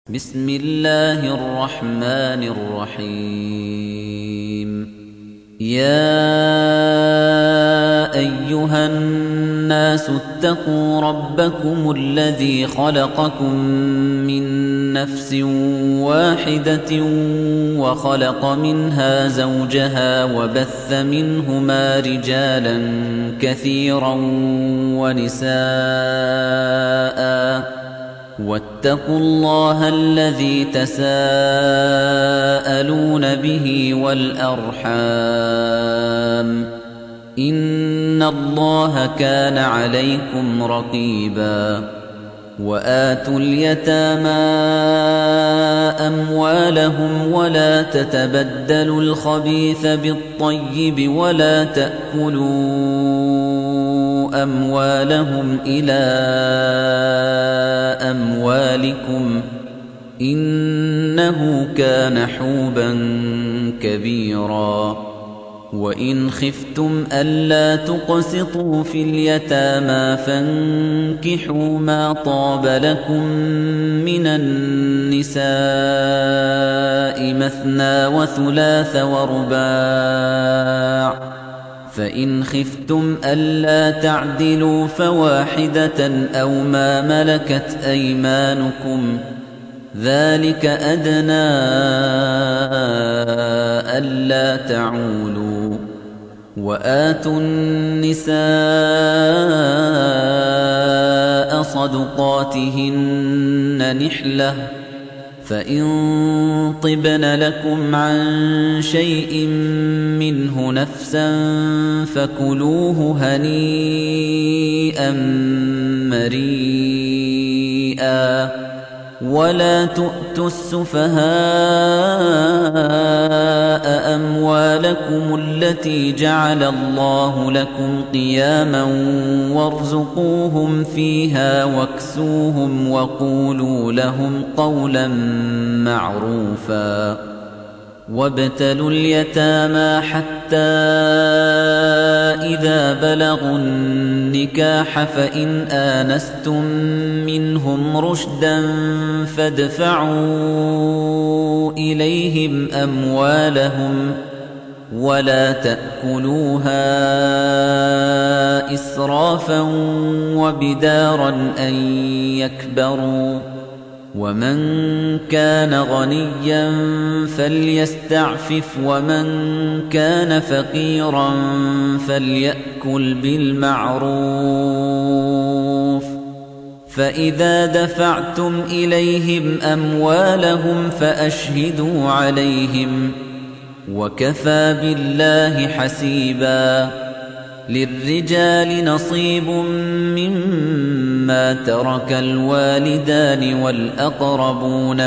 بسم الله الرحمن الرحيم يا أيها الناس اتقوا ربكم الذي خلقكم من نفس واحدة وخلق منها زوجها وبث منهما رجالا كثيرا ونساء واتقوا الله الذي تساءلون به والأرحام إن الله كان عليكم رقيبا وآتوا اليتامى أموالهم ولا تتبدلوا الخبيث بالطيب ولا تأكلوا أموالهم إلى أموالكم إنه كان حوبا كبيرا وإن خفتم ألا تقسطوا في اليتامى فانكحوا ما طاب لكم من النساء مثنى وثلاث ورباع فإن خفتم ألا تعدلوا فواحدة أو ما ملكت أيمانكم ذلك أدنى ألا تعولوا وآتوا النساء صدقاتهن نحلة فإن طبن لكم عن شيء منه نفسا فكلوه هنيئا مريئا ولا تؤتوا السفهاء أموالكم التي جعل الله لكم قياما وارزقوهم فيها واكسوهم وقولوا لهم قولا معروفا وابتلوا اليتامى حتى إذا بلغوا النكاح فإن آنستم منهم رشدا فادفعوا إليهم أموالهم ولا تأكلوها إسرافا وبدارا أن يكبروا ومن كان غنيا فليستعفف ومن كان فقيرا فليأكل بالمعروف فإذا دفعتم إليهم أموالهم فأشهدوا عليهم وكفى بالله حسيبا للرجال نصيب مما ترك الوالدان والأقربون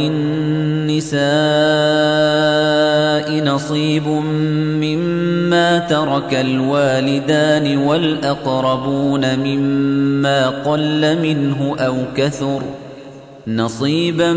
وللنساء نصيب مما ترك الوالدان والأقربون مما قل منه أو كثر نصيبا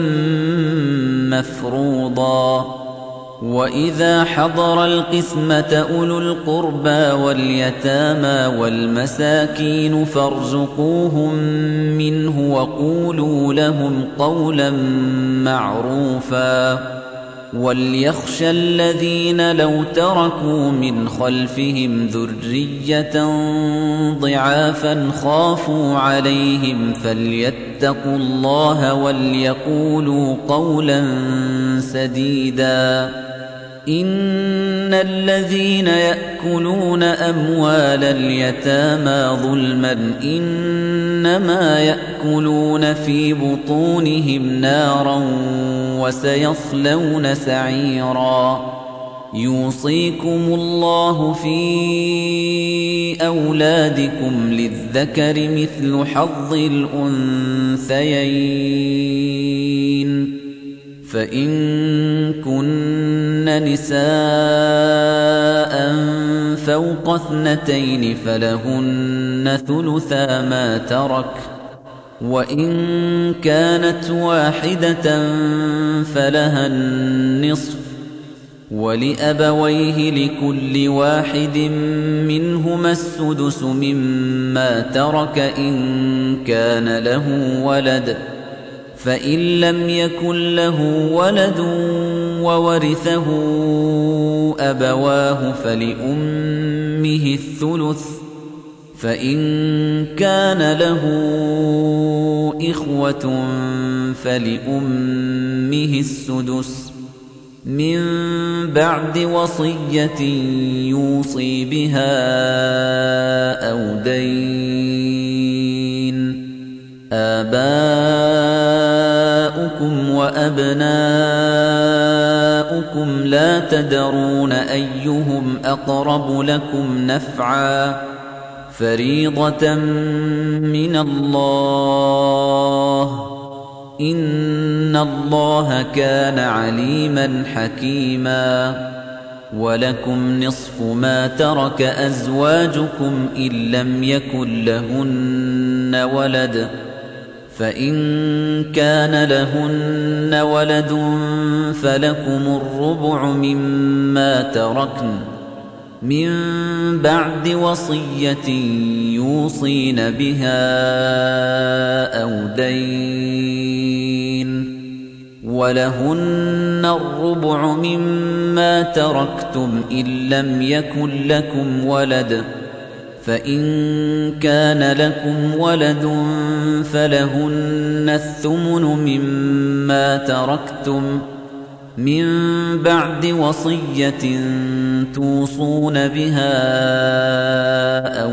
مفروضا وإذا حضر القسمة أولو القربى واليتامى والمساكين فارزقوهم منه وقولوا لهم قولا معروفا وليخشى الذين لو تركوا من خلفهم ذرية ضعافا خافوا عليهم فليتقوا الله وليقولوا قولا سديدا إن الذين يأكلون أموال اليتامى ظلما إنما يأكلون في بطونهم نارا وسيصلون سعيرا يوصيكم الله في أولادكم للذكر مثل حظ الأنثيين فإن كن نساء فوق 2 فلهن ثلثا ما ترك وإن كانت واحدة فلها النصف ولأبويه لكل واحد منهما السدس مما ترك إن كان له ولد فإن لم يكن له ولد وورثه أبواه فلأمه الثلث فإن كان له إخوة فلأمه السدس من بعد وصية يوصي بها أو دين آباؤكم وأبناؤكم لا تدرون أيهم أقرب لكم نفعا فريضة من الله إن الله كان عليما حكيما ولكم نصف ما ترك أزواجكم إن لم يكن لهن ولد فإن كان لهن ولد فلكم الربع مما تركن من بعد وصية يوصين بها أو دين ولهن الربع مما تركتم إن لم يكن لكم ولد فإن كان لكم ولد فلهن الثمن مما تركتم من بعد وصية توصون بها أو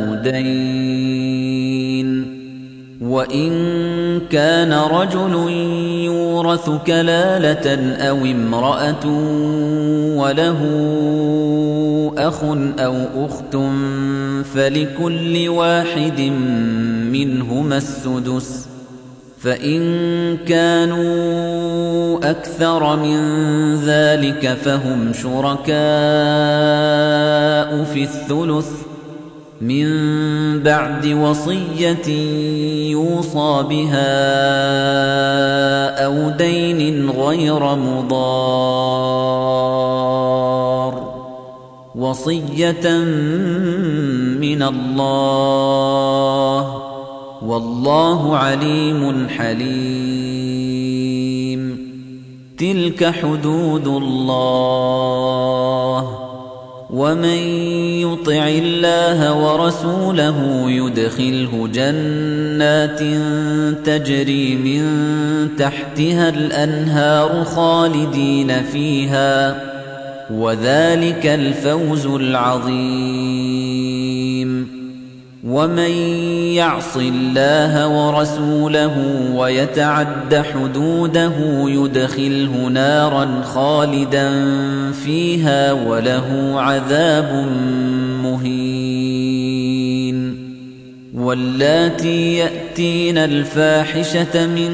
دين وإن كان رجل يورث كلالة أو امرأة وله أخ أو أخت فلكل واحد منهما السدس فإن كانوا أكثر من ذلك فهم شركاء في الثلث من بعد وصية يوصى بها أو دين غير مضار وصية من الله والله عليم حليم تلك حدود الله ومن يطع الله ورسوله يدخله جنات تجري من تحتها الأنهار خالدين فيها وذلك الفوز العظيم ومن يعص الله ورسوله ويتعد حدوده يدخله نارا خالدا فيها وله عذاب مهين واللاتي يأتين الفاحشة من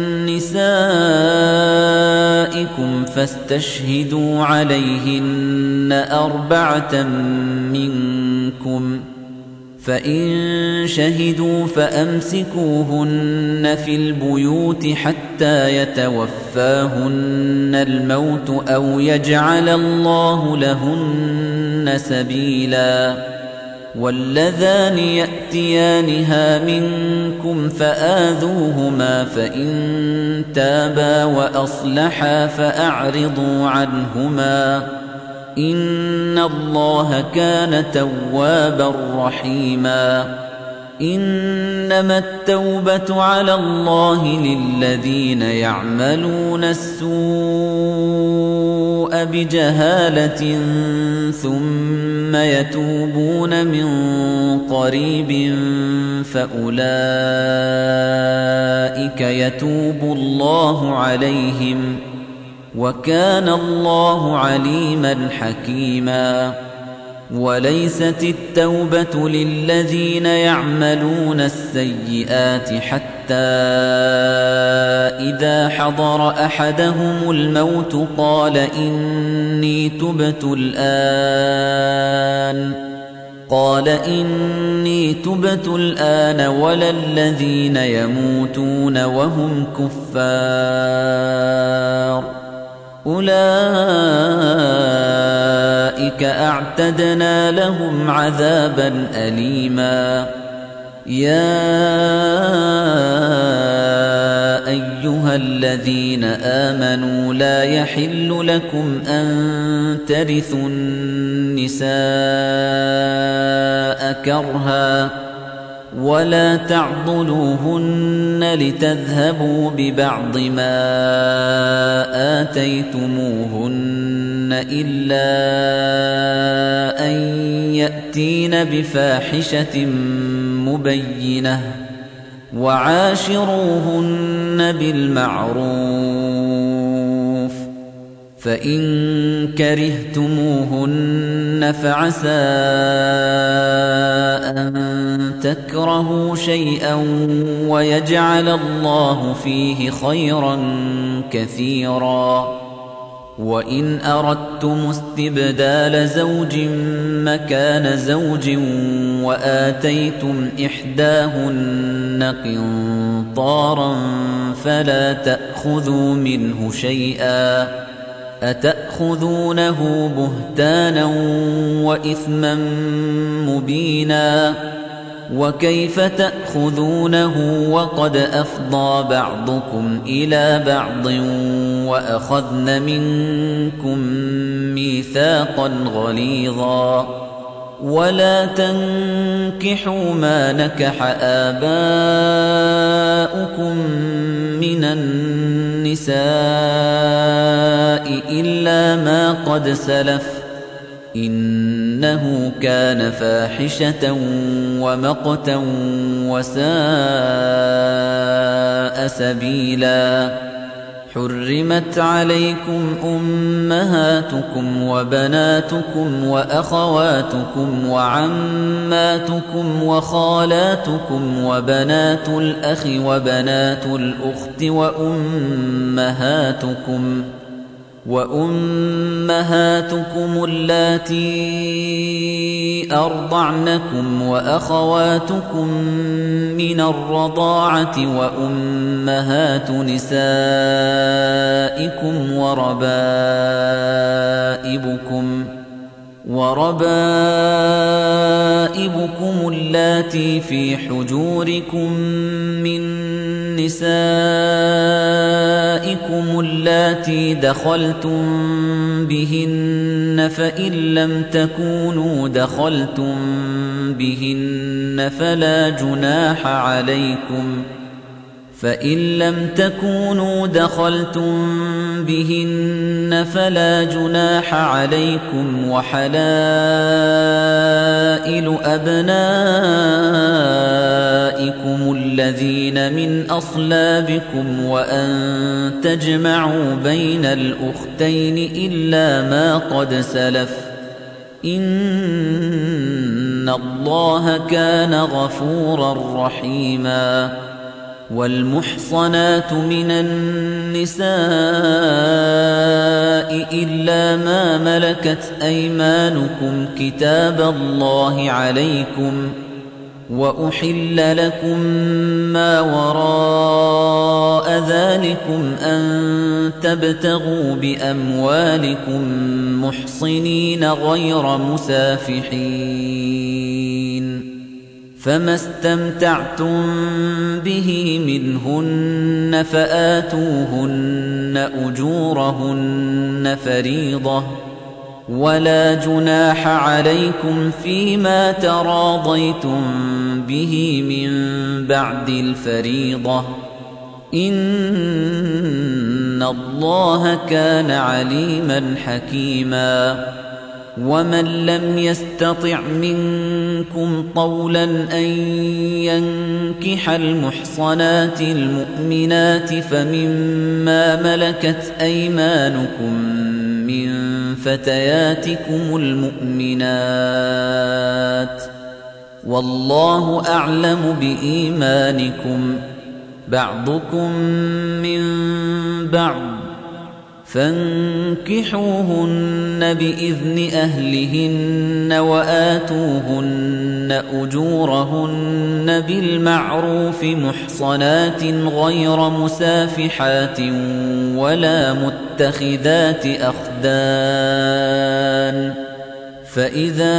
نسائكم فاستشهدوا عليهن 4 منكم فإن شهدوا فأمسكوهن في البيوت حتى يتوفاهن الموت أو يجعل الله لهن سبيلا واللذان يأتيانها منكم فآذوهما فإن تابا وأصلحا فأعرضوا عنهما إن الله كان توابا رحيما إنما التوبة على الله للذين يعملون السوء بجهالة ثم يتوبون من قريب فأولئك يتوب الله عليهم وكان الله عليما حكيما وليست التوبة للذين يعملون السيئات حتى إذا حضر أحدهم الموت قال إني تبت الآن ولا الذين يموتون وهم كفار أولئك أعتدنا لهم عذابا أليما يا أيها الذين آمنوا لا يحل لكم أن ترثوا النساء كرها ولا تعضلوهن لتذهبوا ببعض ما آتيتموهن إلا أن يأتين بفاحشة مبينة وعاشروهن بالمعروف فإن كرهتموهن فعسى أن تكرهوا شيئا ويجعل الله فيه خيرا كثيرا وإن أردتم استبدال زوج مكان زوج وآتيتم إحداهن قنطارا فلا تأخذوا منه شيئا أتأخذونه بهتانا وإثما مبينا وكيف تأخذونه وقد أفضى بعضكم إلى بعض وأخذن منكم ميثاقا غليظا ولا تنكحوا ما نكح آباؤكم من النساء إلا ما قد سلف إنه كان فاحشة ومقتا وساء سبيلا حرمت عليكم أمهاتكم وبناتكم وأخواتكم وعماتكم وخالاتكم وبنات الأخ وبنات الأخت وأمهاتكم اللاتي أرضعنكم وأخواتكم من الرضاعة وأمهات نسائكم وربائبكم اللاتي في حجوركم من نسائكم اللاتي دخلتم بهن فإن لم تكونوا دخلتم بهن فلا جناح عليكم وحلائل أبنائكم الذين من أصلابكم وأن تجمعوا بين الأختين إلا ما قد سلف إن الله كان غفورا رحيما والمحصنات من النساء إلا ما ملكت أيمانكم كتاب الله عليكم وأحل لكم ما وراء ذلكم أن تبتغوا بأموالكم محصنين غير مسافحين فما استمتعتم به منهن فآتوهن أجورهن فريضة ولا جناح عليكم فيما تراضيتم به من بعد الفريضة إن الله كان عليما حكيما ومن لم يستطع منكم طولا أن ينكح المحصنات المؤمنات فمما ملكت أيمانكم من فتياتكم المؤمنات والله أعلم بإيمانكم بعضكم من بعض فانكحوهن بإذن أهلهن وآتوهن أجورهن بالمعروف محصنات غير مسافحات ولا متخذات أخدان فإذا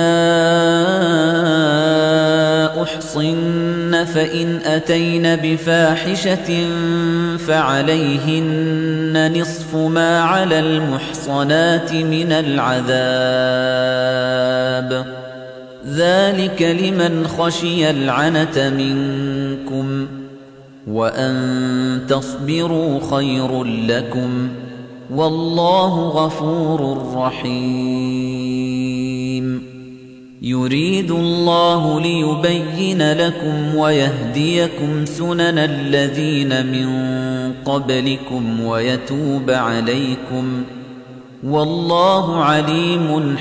أحصن فإن أتين بفاحشة فعليهن نصف ما على المحصنات من العذاب ذلك لمن خشي العنة منكم وأن تصبروا خير لكم والله غفور رحيم يريد الله ليبين لكم ويهديكم سنن الذين من قبلكم ويتوب عليكم والله عليم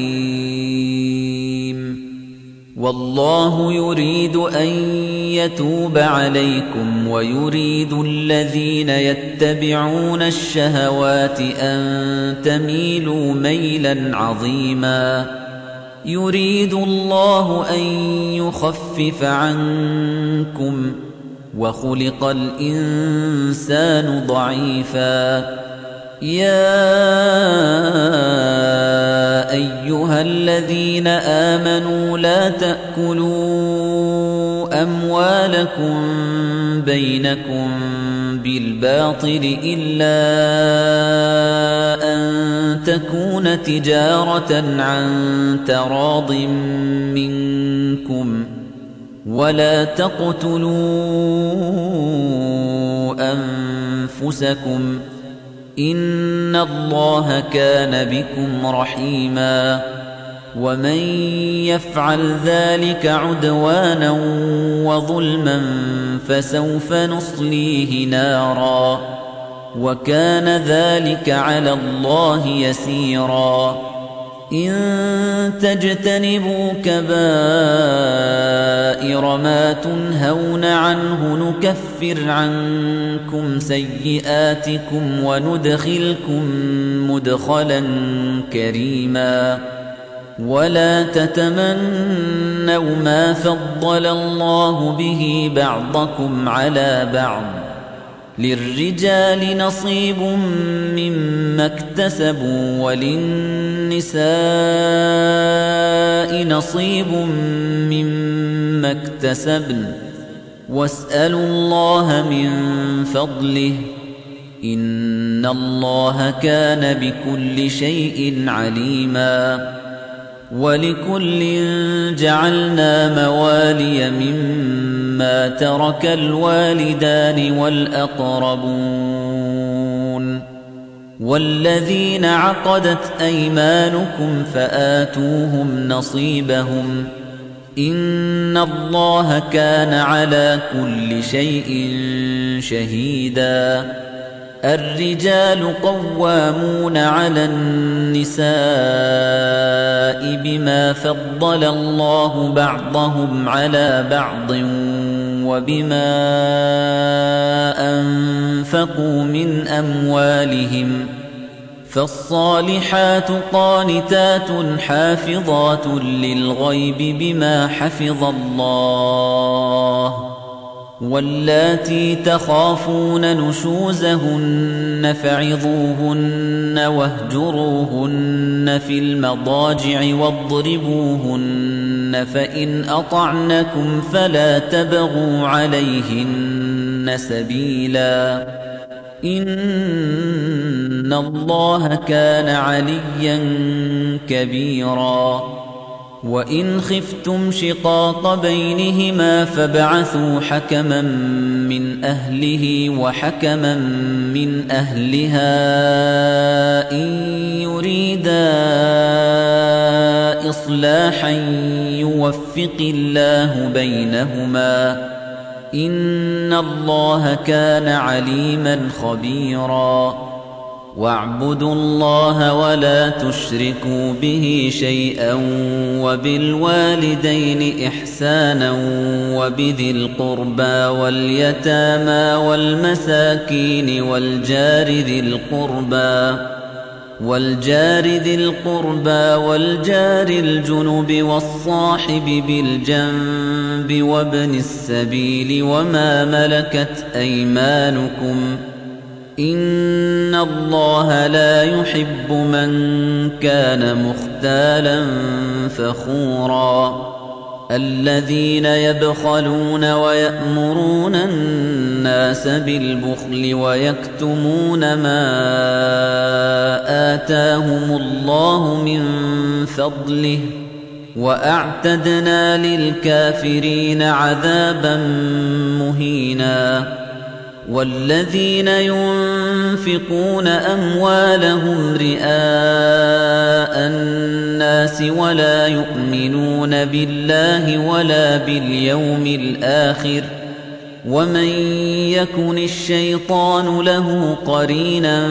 حكيم والله يريد أن يتوب عليكم ويريد الذين يتبعون الشهوات أن تميلوا ميلا عظيما يريد الله أن يخفف عنكم وخلق الإنسان ضعيفا يا أيها الذين آمنوا لا تأكلوا أموالكم بينكم بالباطل إلا أن تكون تجارة عن تراض منكم ولا تقتلوا أنفسكم إن الله كان بكم رحيما ومن يفعل ذلك عدوانا وظلما فسوف نصليه نارا وكان ذلك على الله يسيرا إن تجتنبوا كبائر ما تنهون عنه نكفر عنكم سيئاتكم وندخلكم مدخلا كريما ولا تتمنوا ما فضل الله به بعضكم على بعض للرجال نصيب مما اكتسبوا وللنساء نصيب مما اكتسبن واسألوا الله من فضله إن الله كان بكل شيء عليما ولكل جعلنا موالي مما ترك الوالدان والأقربون والذين عقدت أيمانكم فآتوهم نصيبهم إن الله كان على كل شيء شهيدا الرجال قوامون على النساء بما فضل الله بعضهم على بعض وبما أنفقوا من أموالهم فالصالحات قانتات حافظات للغيب بما حفظ الله واللاتي تخافون نشوزهن فعظوهن واهجروهن في المضاجع واضربوهن فإن أطعنكم فلا تبغوا عليهن سبيلا إن الله كان عليا كبيرا وإن خفتم شقاق بينهما فابعثوا حكما من أهله وحكما من أهلها إن يريدا إصلاحا يوفق الله بينهما إن الله كان عليما خبيرا واعبدوا الله ولا تشركوا به شيئا وبالوالدين إحسانا وبذي القربى واليتامى والمساكين والجار ذي القربى والجار الجنب والصاحب بالجنب وابن السبيل وما ملكت أيمانكم إِنَّ اللَّهَ لا يُحِبُّ مَن كَانَ مُخْتَالًا فَخُورًا الَّذِينَ يَبْخَلُونَ وَيَأْمُرُونَ النَّاسَ بِالْبُخْلِ وَيَكْتُمُونَ مَا آتَاهُمُ اللَّهُ مِن فَضْلِهِ وَأَعْتَدْنَا لِلْكَافِرِينَ عَذَابًا مُهِينًا وَالَّذِينَ يُنفِقُونَ أَمْوَالَهُمْ رِئَاءَ النَّاسِ وَلَا يُؤْمِنُونَ بِاللَّهِ وَلَا بِالْيَوْمِ الْآخِرِ وَمَن يَكُنِ الشَّيْطَانُ لَهُ قَرِينًا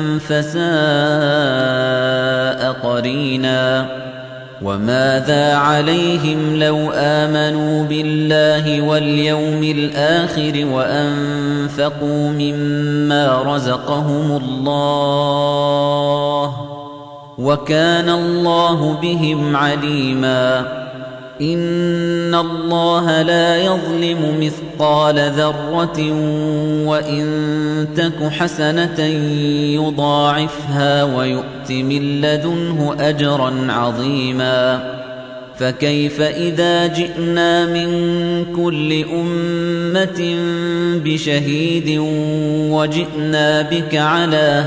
فَسَاءَ قَرِينًا وَمَاذَا عَلَيْهِمْ لَوْ آمَنُوا بِاللَّهِ وَالْيَوْمِ الْآخِرِ وَأَنفَقُوا مِمَّا رَزَقَهُمُ اللَّهُ وَكَانَ اللَّهُ بِهِمْ عَلِيمًا إِنَّ اللَّهَ لا يَظْلِمُ مِثْقَالَ ذَرَّةٍ وَإِن تَكُ حَسَنَةً يُضَاعِفْهَا وَيُؤْتِ مِن لَّدُنْهُ أَجْرًا عَظِيمًا فَكَيْفَ إِذَا جِئْنَا مِن كُلِّ أُمَّةٍ بِشَهِيدٍ وَجِئْنَا بِكَ عَلَىٰ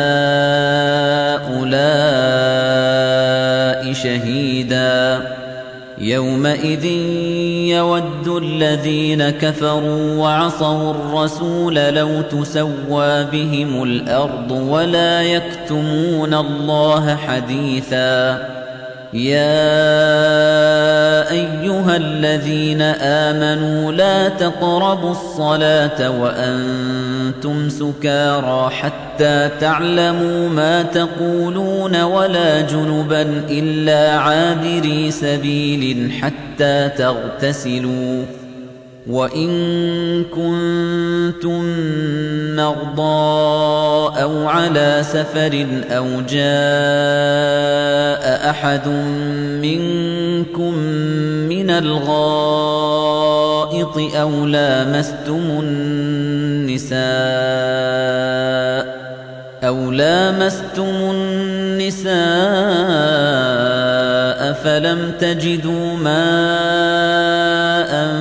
هَٰؤُلَاءِ شَهِيدًا يَوْمَئِذٍ يَوَدُّ الَّذِينَ كَفَرُوا وَعَصَوُا الرَّسُولَ لَوْ تُسَوَّىٰ بِهِمُ الْأَرْضُ وَلَا يَكْتُمُونَ اللَّهَ حَدِيثًا يَا أَيُّهَا الَّذِينَ آمَنُوا لَا تَقْرَبُوا الصَّلَاةَ وَأَنتُمْ سُكَارَىٰ حَتَّىٰ تَعْلَمُوا مَا تَقُولُونَ وَلَا جُنُبًا إِلَّا عَابِرِي سَبِيلٍ حَتَّىٰ تَغْتَسِلُوا وَإِن كُنتُم مَّرْضَىٰ أَوْ عَلَىٰ سَفَرٍ أَوْ جَاءَ أَحَدٌ مِّنكُم مِّنَ الْغَائِطِ أَوْ لامستم النساء فلم تجدوا ماء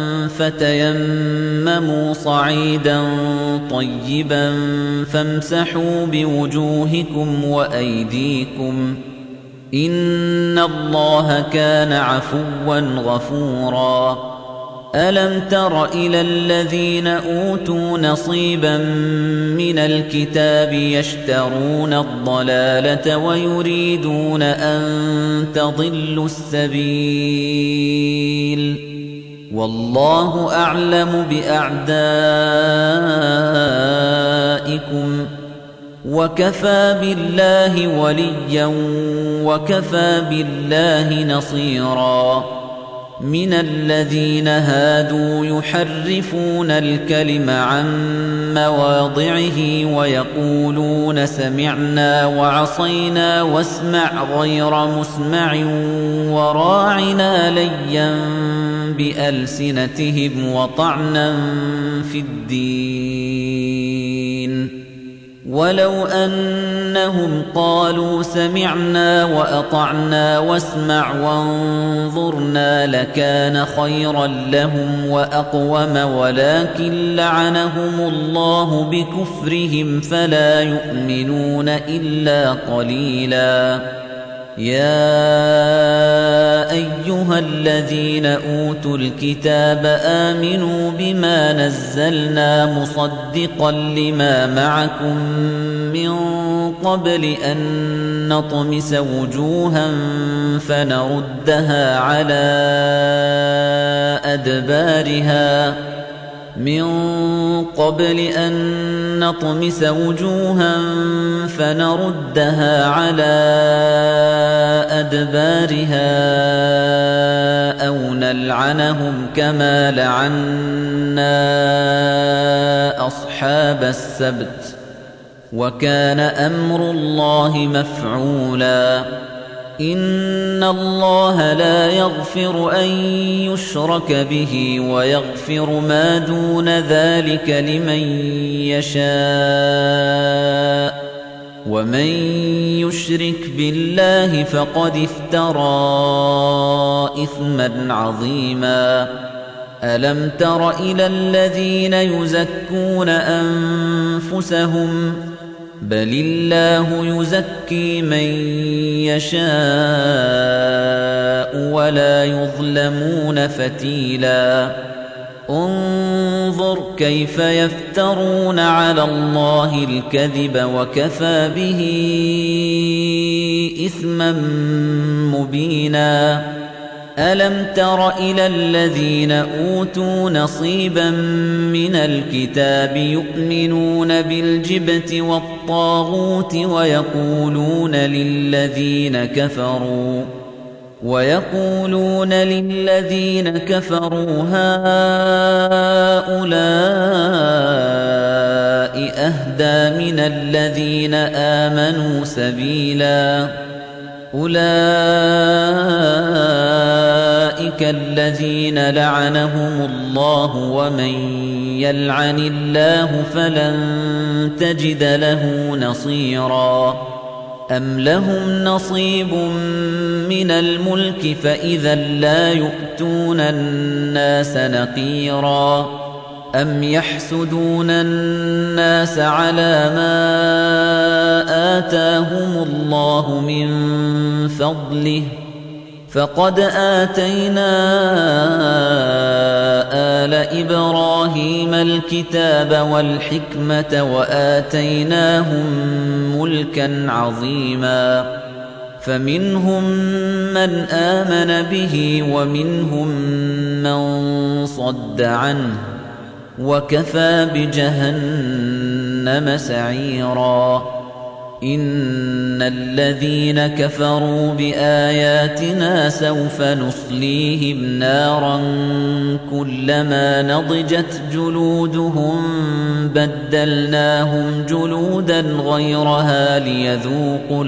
فتيمموا صعيدا طيبا فامسحوا بوجوهكم وأيديكم إن الله كان عفوا غفورا ألم تر إلى الذين أوتوا نصيبا من الكتاب يشترون الضلالة ويريدون أن تضلوا السبيل والله أعلم بأعدائكم وكفى بالله وليا وكفى بالله نصيرا من الذين هادوا يحرفون الكلم عن مواضعه ويقولون سمعنا وعصينا واسمع غير مسمع وراعنا ليا بألسنتهم وطعنا في الدين ولو أنهم قالوا سمعنا وأطعنا واسمع وانظرنا لكان خيرا لهم وأقوم ولكن لعنهم الله بكفرهم فلا يؤمنون إلا قليلا يا أيها الذين أوتوا الكتاب آمنوا بما نزلنا مصدقا لما معكم من قبل أن نطمس وجوها فنردها على أدبارها أو نلعنهم كما لعنا أصحاب السبت وكان أمر الله مفعولا إِنَّ اللَّهَ لَا يَغْفِرُ أَن يُشْرَكَ بِهِ وَيَغْفِرُ مَا دُونَ ذَلِكَ لِمَن يَشَاءُ وَمَن يُشْرِكْ بِاللَّهِ فَقَدِ افْتَرَىٰ إِثْمًا عَظِيمًا أَلَمْ تَرَ إِلَى الَّذِينَ يُزَكُّونَ أَنفُسَهُم بَلِ اللَّهُ يُزَكِّي مَن يَشَاءُ وَلَا يُظْلَمُونَ فَتِيلًا انظُرْ كَيْفَ يَفْتَرُونَ عَلَى اللَّهِ الْكَذِبَ وَكَفَىٰ بِهِ إِثْمًا مُّبِينًا أَلَمْ تَرَ إِلَى الَّذِينَ أُوتُوا نَصِيبًا مِّنَ الْكِتَابِ يُؤْمِنُونَ بِالْجِبْتِ وَالطَّاغُوتِ ويقولون للذين كفروا هؤلاء أهدى من الذين آمنوا سبيلا أولئك الذين لعنهم الله ومن يلعن الله فلن تجد له نصيرا أم لهم نصيب من الملك فإذا لا يؤتون الناس نقيرا أم يحسدون الناس على ما آتاهم الله من فضله فقد آتينا آل إبراهيم الكتاب والحكمة وآتيناهم ملكا عظيما فمنهم من آمن به ومنهم من صد عنه وكفى بجهنم سعيرا إن الذين كفروا بآياتنا سوف نصليهم نارا كلما نضجت جلودهم بدلناهم جلودا غيرها ليذوقوا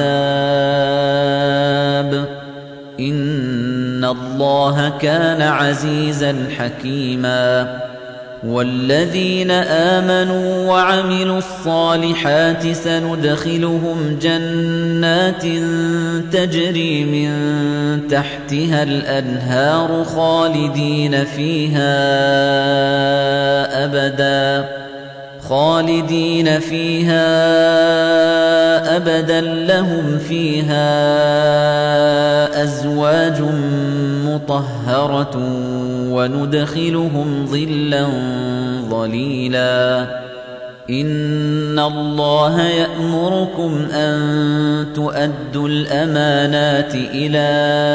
العذاب إن الله كان عزيزا حكيما والذين آمنوا وعملوا الصالحات سندخلهم جنات تجري من تحتها الأنهار خالدين فيها أبدا لهم فيها أزواج مطهرة وندخلهم ظلا ظليلا إن الله يأمركم أن تؤدوا الأمانات إلى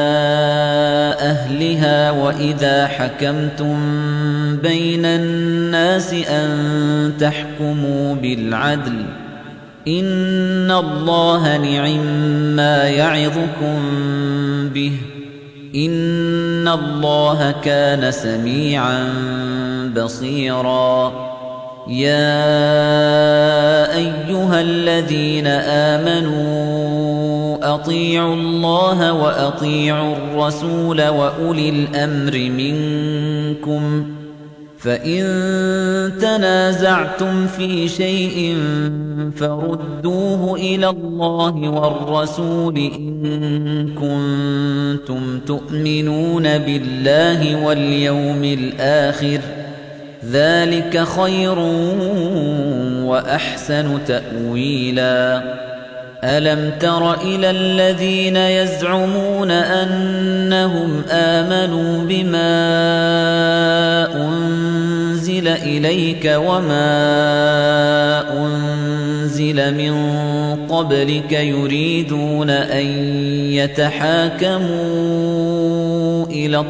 أهلها وإذا حكمتم بين الناس أن تحكموا بالعدل إن الله نعما يعظكم به إن الله كان سميعا بصيرا يا أيها الذين آمنوا أطيعوا الله وأطيعوا الرسول وأولي الأمر منكم فإن تنازعتم في شيء فردوه إلى الله والرسول إن كنتم تؤمنون بالله واليوم الآخر ذلك خير وأحسن تأويلا ألم تر إلى الذين يزعمون أنهم آمنوا بما أنزل إليك وما أنزل من قبلك يريدون أن يتحاكموا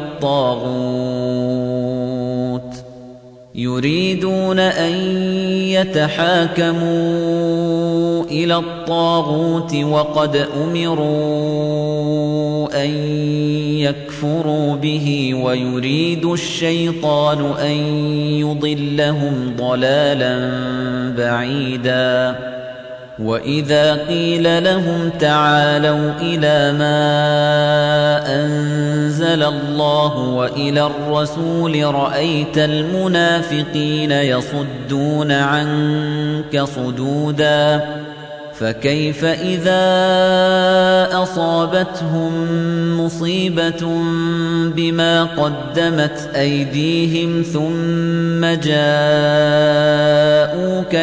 إلى الطاغوت وقد أمروا أن يكفروا به ويريد الشيطان أن يضلهم ضلالا بعيدا وَإِذَا قِيلَ لَهُمْ تَعَالَوْا إِلَى مَا أَنزَلَ اللَّهُ وَإِلَى الرَّسُولِ رَأَيْتَ الْمُنَافِقِينَ يَصُدُّونَ عَنكَ صُدُودًا فَكَيْفَ إِذَا أَصَابَتْهُم مُّصِيبَةٌ بِمَا قَدَّمَتْ أَيْدِيهِمْ ثُمَّ جَاءُوكَ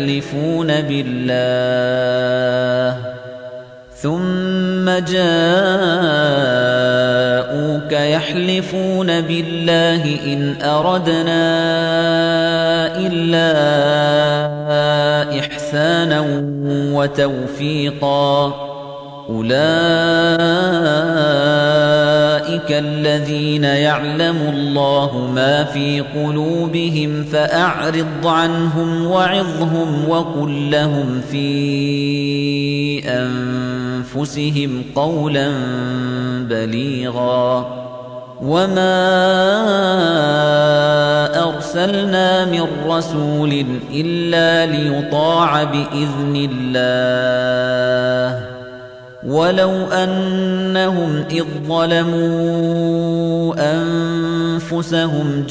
يَحْلِفُونَ بِاللَّهِ إِنْ أَرَدْنَا إِلَّا إِحْسَانًا وَتَوْفِيقًا أُولَئِكَ الَّذِينَ يَعْلَمُ اللَّهُ مَا فِي قُلُوبِهِمْ فَأَعْرِضْ عَنْهُمْ وَعِظْهُمْ وَقُل لَّهُمْ فِي أَنفُسِهِمْ قَوْلًا بَلِيغًا وَمَا أَرْسَلْنَا مِن رَّسُولٍ إِلَّا لِيُطَاعَ بِإِذْنِ اللَّهِ وَلَوْ أَنَّهُمْ إِذ ظَّلَمُوا أَنفُسَهُمْ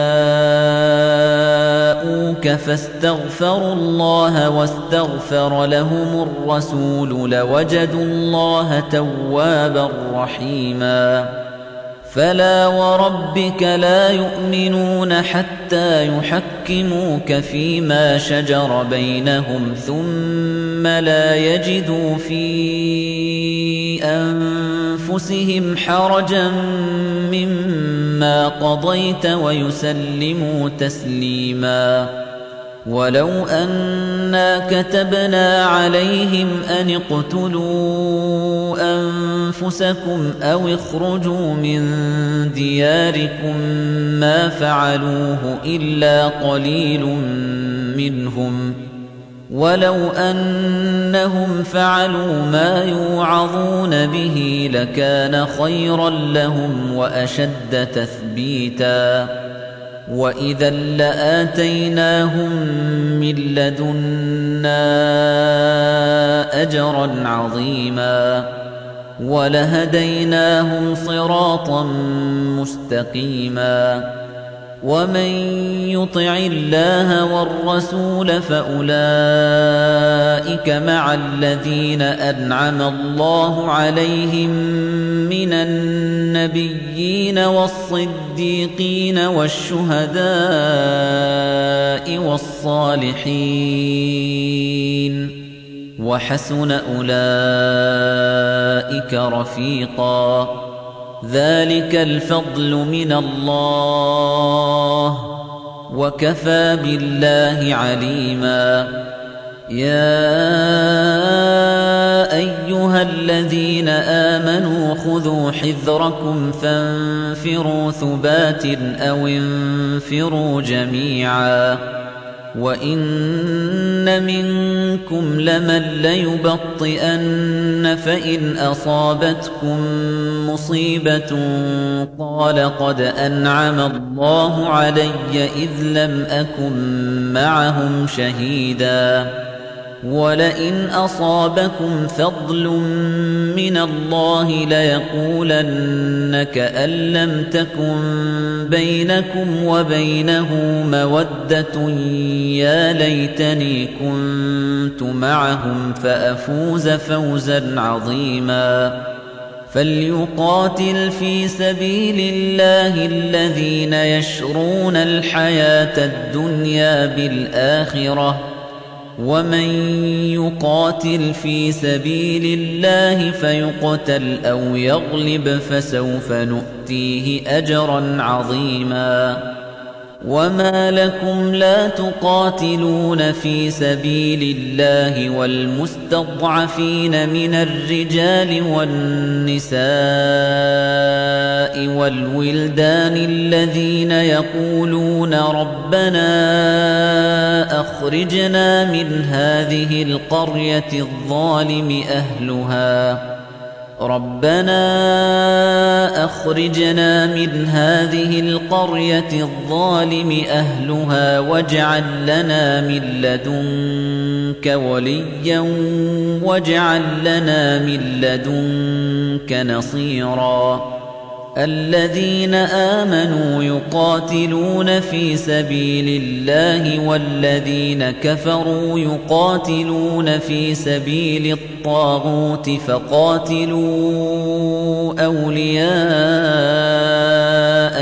جَاءُوكَ فَاسْتَغْفَرُوا اللَّهَ وَاسْتَغْفَرَ لَهُمُ الرَّسُولُ لَوَجَدُوا اللَّهَ تَوَّابًا رَّحِيمًا فَلَا وَرَبِّكَ لَا يُؤْمِنُونَ حَتَّىٰ يُحَكِّمُوكَ فِيمَا شَجَرَ بَيْنَهُمْ ثُمَّ لَا يَجِدُوا فِي أَنفُسِهِمْ حَرَجًا مِّمَّا قَضَيْتَ وَيُسَلِّمُوا تَسْلِيمًا وَلَوْ أَنَّا كَتَبْنَا عَلَيْهِمْ أَنِ اقْتُلُوا أَنفُسَكُمْ أَوِ اخْرُجُوا مِن دِيَارِكُم مَّا فَعَلُوهُ إِلَّا قَلِيلٌ مِّنْهُمْ وَلَوْ أَنَّهُمْ فَعَلُوا مَا يُوعَظُونَ بِهِ لَكَانَ خَيْرًا لَّهُمْ وَأَشَدَّ تَثْبِيتًا وَإِذًا لَّآتَيْنَاهُم مِّن لَّدُنَّا أَجْرًا عَظِيمًا وَلَهَدَيْنَاهُمْ صِرَاطًا مُّسْتَقِيمًا وَمَن يُطِعِ اللَّهَ وَالرَّسُولَ فَأُولَٰئِكَ مَعَ الَّذِينَ أَنْعَمَ اللَّهُ عَلَيْهِم مِّنَ النَّبِيِّينَ وَالصِّدِّيقِينَ وَالشُّهَدَاءِ وَالصَّالِحِينَ وَحَسُنَ أُولَٰئِكَ رَفِيقًا ذَلِكَ الْفَضْلُ مِنَ اللَّهِ وَكَفَى بِاللَّهِ عَلِيمًا يَا أَيُّهَا الَّذِينَ آمَنُوا خُذُوا حِذْرَكُمْ فَانفِرُوا ثُبَاتٍ أَوْ انفِرُوا جَمِيعًا وَإِنَّ مِنكُمْ لَمَن لَّيُبَطِّئَنَّ فَإِنْ أَصَابَتْكُم مُّصِيبَةٌ قَالَ قَدْ أَنْعَمَ اللَّهُ عَلَيَّ إِذْ لَمْ أَكُن مَّعَهُمْ شَهِيدًا وَلَئِنْ أَصَابَكُمْ فَضْلٌ مِّنَ اللَّهِ لَيَقُولَنَّ كَأَن لَّمْ تَكُن بَيْنَكُمْ وَبَيْنَهُ مَوَدَّةٌ يَا لَيْتَنِي كُنتُ مَعَهُمْ فَأَفُوزَ فَوْزًا عَظِيمًا فَلْيُقَاتِلْ فِي سَبِيلِ اللَّهِ الَّذِينَ يَشْرُونَ الْحَيَاةَ الدُّنْيَا بِالْآخِرَةِ وَمَن يُقَاتِلْ فِي سَبِيلِ اللَّهِ فَيُقْتَلْ أَوْ يَغْلِبْ فَسَوْفَ نُؤْتِيهِ أَجْرًا عَظِيمًا وَمَا لَكُمْ لَا تُقَاتِلُونَ فِي سَبِيلِ اللَّهِ وَالْمُسْتَضْعَفِينَ مِنَ الرِّجَالِ وَالنِّسَاءِ وَالْوِلْدَانِ الَّذِينَ يَقُولُونَ رَبَّنَا أَخْرِجْنَا مِنْ هَٰذِهِ الْقَرْيَةِ الظَّالِمِ أَهْلُهَا رَبَّنَا أَخْرِجْنَا مِنْ هَٰذِهِ الْقَرْيَةِ الظَّالِمِ أَهْلُهَا وَاجْعَل لَّنَا مِن لَّدُنكَ وَلِيًّا وَاجْعَل لَّنَا مِن لَّدُنكَ نَصِيرًا الَّذِينَ آمَنُوا يُقَاتِلُونَ فِي سَبِيلِ اللَّهِ وَالَّذِينَ كَفَرُوا يُقَاتِلُونَ فِي سَبِيلِ الطَّاغُوتِ فَقَاتِلُوا أَوْلِيَاءَ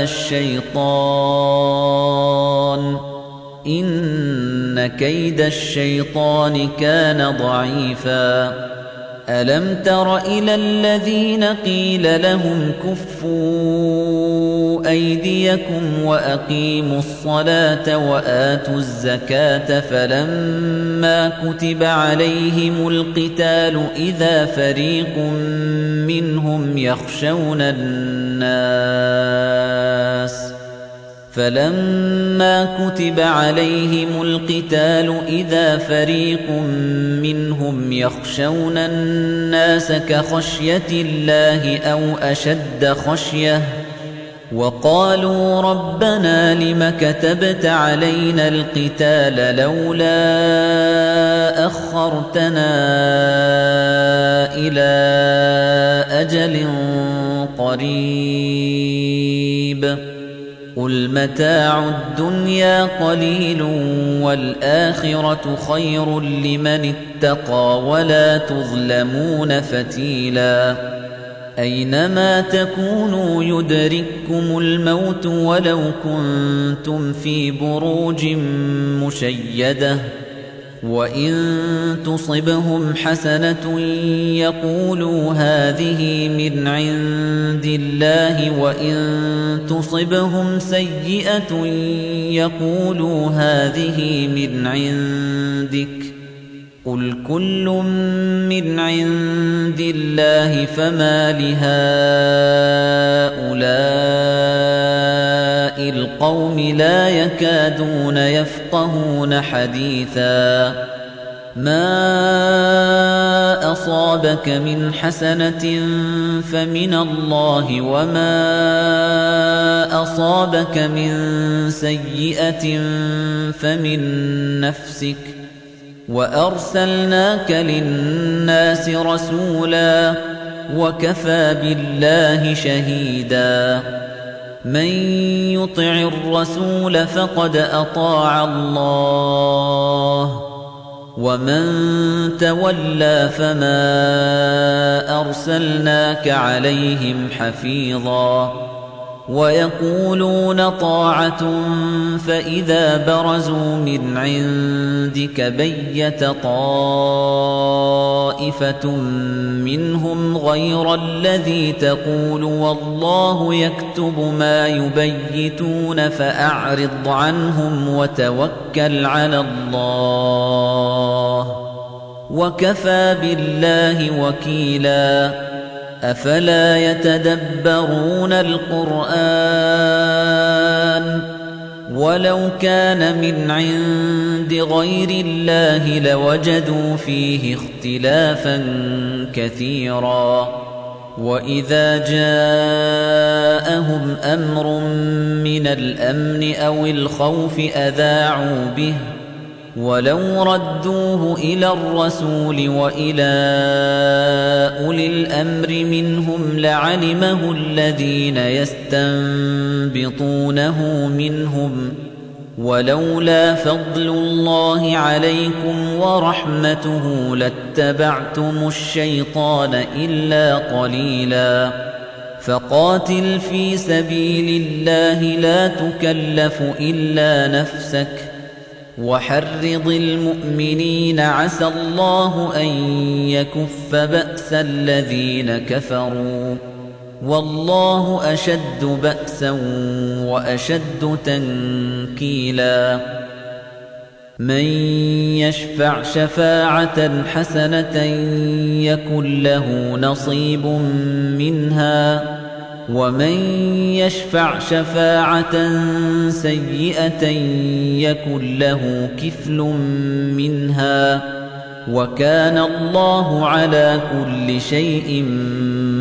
الشَّيْطَانِ إِنَّ كَيْدَ الشَّيْطَانِ كَانَ ضَعِيفًا أَلَمْ تَرَ إِلَى الَّذِينَ قِيلَ لَهُمْ كُفُّوا أَيْدِيَكُمْ وَأَقِيمُوا الصَّلَاةَ وَآتُوا الزَّكَاةَ فَلَمَّا كُتِبَ عَلَيْهِمُ الْقِتَالُ إِذَا فَرِيقٌ مِّنْهُمْ يَخْشَوْنَ النَّاسَ كَخَشْيَةِ اللَّهِ أَوْ أَشَدَّ خَشْيَةً وَقَالُوا رَبَّنَا لِمَ كَتَبْتَ عَلَيْنَا الْقِتَالَ لَوْلَا أَخَّرْتَنَا إِلَىٰ أَجَلٍ قَرِيبٍ قُلْ مَتَاعُ الدُّنْيَا قَلِيلٌ وَالْآخِرَةُ خَيْرٌ لِّمَنِ اتَّقَىٰ وَلَا تُظْلَمُونَ فَتِيلًا أَيْنَمَا تَكُونُوا يُدْرِككُّمُ الْمَوْتُ وَلَوْ كُنتُمْ فِي بُرُوجٍ مُّشَيَّدَةٍ وَإِن تُصِبْهُمْ حَسَنَةٌ يَقُولُوا هَٰذِهِ مِنْ عِندِ اللَّهِ وَإِن تُصِبْهُمْ سَيِّئَةٌ يَقُولُوا هَٰذِهِ مِنْ عِندِكَ قُلْ كُلٌّ مِّنْ عِندِ اللَّهِ فَمَا لِهَٰؤُلَاءِ الْقَوْمِ لَا يَكَادُونَ يَفْقَهُونَ حَدِيثًا مَا أَصَابَكَ مِنْ حَسَنَةٍ فَمِنَ اللَّهِ وَمَا أَصَابَكَ مِنْ سَيِّئَةٍ فَمِنْ نَفْسِكَ وَأَرْسَلْنَاكَ لِلنَّاسِ رَسُولًا وَكَفَىٰ بِاللَّهِ شَهِيدًا مَن يُطِعِ الرَّسُولَ فَقَدْ أَطَاعَ اللَّهَ وَمَن تَوَلَّىٰ فَمَا أَرْسَلْنَاكَ عَلَيْهِمْ حَفِيظًا وَيَقُولُونَ طَاعَةٌ فَإِذَا بَرَزُوا مِنْ عِندِكَ بَيَّتَ طَائِفَةٌ مِّنْهُمْ غَيْرَ الَّذِي تَقُولُ وَاللَّهُ يَكْتُبُ مَا يُبَيِّتُونَ فَأَعْرِضْ عَنْهُمْ وَتَوَكَّلْ عَلَى اللَّهِ وَكَفَىٰ بِاللَّهِ وَكِيلًا أَفَلَا يَتَدَبَّرُونَ الْقُرْآنَ وَلَوْ كَانَ مِنْ عِندِ غَيْرِ اللَّهِ لَوَجَدُوا فِيهِ اخْتِلَافًا كَثِيرًا وَإِذَا جَاءَهُمْ أَمْرٌ مِّنَ الْأَمْنِ أَوِ الْخَوْفِ أَذَاعُوا بِهِ وَلَوْ رَدُّوهُ إِلَى الرَّسُولِ وَإِلَىٰ أُولِي الْأَمْرِ مِنْهُمْ لَعَلِمَهُ الَّذِينَ يَسْتَنبِطُونَهُ مِنْهُمْ وَلَوْلَا فَضْلُ اللَّهِ عَلَيْكُمْ وَرَحْمَتُهُ لَاتَّبَعْتُمُ الشَّيْطَانَ إِلَّا قَلِيلًا فَقَاتِلْ فِي سَبِيلِ اللَّهِ لَا تُكَلَّفُ إِلَّا نَفْسَكَ وَحَرِّضِ الْمُؤْمِنِينَ عَسَى اللَّهُ أَن يَكُفَّ بَأْسَ الَّذِينَ كَفَرُوا وَاللَّهُ أَشَدُّ بَأْسًا وَأَشَدُّ تَنكِيلًا مَن يَشْفَعْ شَفَاعَةً حَسَنَةً يَكُن لَّهُ نَصِيبٌ مِّنْهَا وَمَن يَشْفَعْ شَفَاعَةً سَيِّئَةً يَكُن لَّهُ كِفْلٌ مِّنْهَا وَكَانَ اللَّهُ عَلَىٰ كُلِّ شَيْءٍ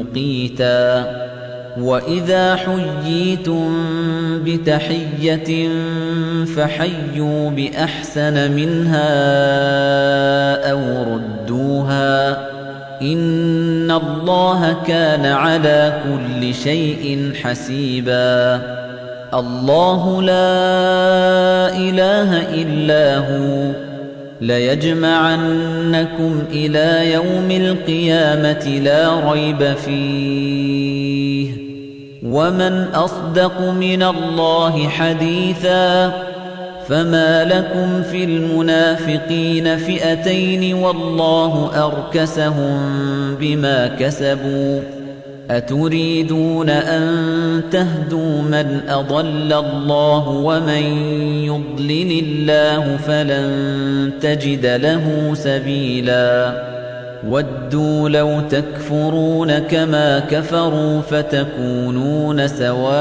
قِيتًا وَإِذَا حُيِّيتُم بِتَحِيَّةٍ فَحَيُّوا بِأَحْسَنَ مِنْهَا أَوْ رُدُّوهَا ۗ إِنَّ اللَّهَ كَانَ عَلَى كُلِّ شَيْءٍ حَسِيبًا. اللَّهُ لَا إِلَٰهَ إِلَّا هُوَ لَيَجْمَعَنَّكُمْ إِلَىٰ يَوْمِ الْقِيَامَةِ لَا رَيْبَ فِيهِ ۗ وَمَنْ أَصْدَقُ مِنَ اللَّهِ حَدِيثًا. فَمَا لَكُمْ فِي الْمُنَافِقِينَ فِئَتَيْنِ وَاللَّهُ أَرْكَسَهُم بِمَا كَسَبُوا ۚ أَتُرِيدُونَ أَن تَهْدُوا مَنْ أَضَلَّ اللَّهُ وَمَن يُضْلِلِ اللَّهُ فَلَن تَجِدَ لَهُ سَبِيلًا. وَدُّوا لَوْ تَكْفُرُونَ كَمَا كَفَرُوا فَتَكُونُونَ سَوَاءً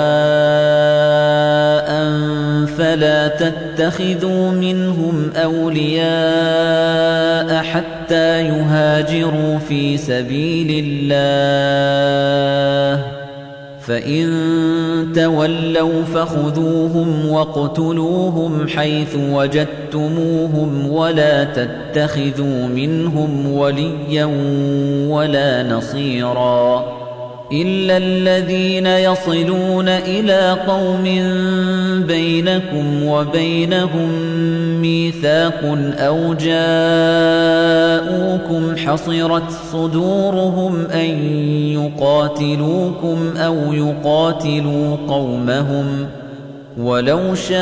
فَلَا تَتَّخِذُوا مِنْهُمْ أَوْلِيَاءَ حَتَّىٰ يُهَاجِرُوا فِي سَبِيلِ اللَّهِ ۚ فَإِن تَوَلَّوْا فَخُذُوهُمْ وَاقْتُلُوهُمْ حَيْثُ وَجَدتُّمُوهُمْ وَلَا تَتَّخِذُوا مِنْهُمْ وَلِيًّا وَلَا نَصِيرًا إِلَّا الَّذِينَ يَصِلُونَ إِلَىٰ قَوْمٍ بَيْنَكُمْ وَبَيْنَهُم مِّيثَاقٌ أَوْ جَاءُوكُمْ حَصِرَتْ صُدُورُهُمْ أَن يُقَاتِلُوكُمْ أَوْ يُقَاتِلُوا قَوْمَهُمْ ۚ وَلَوْ شَاءَ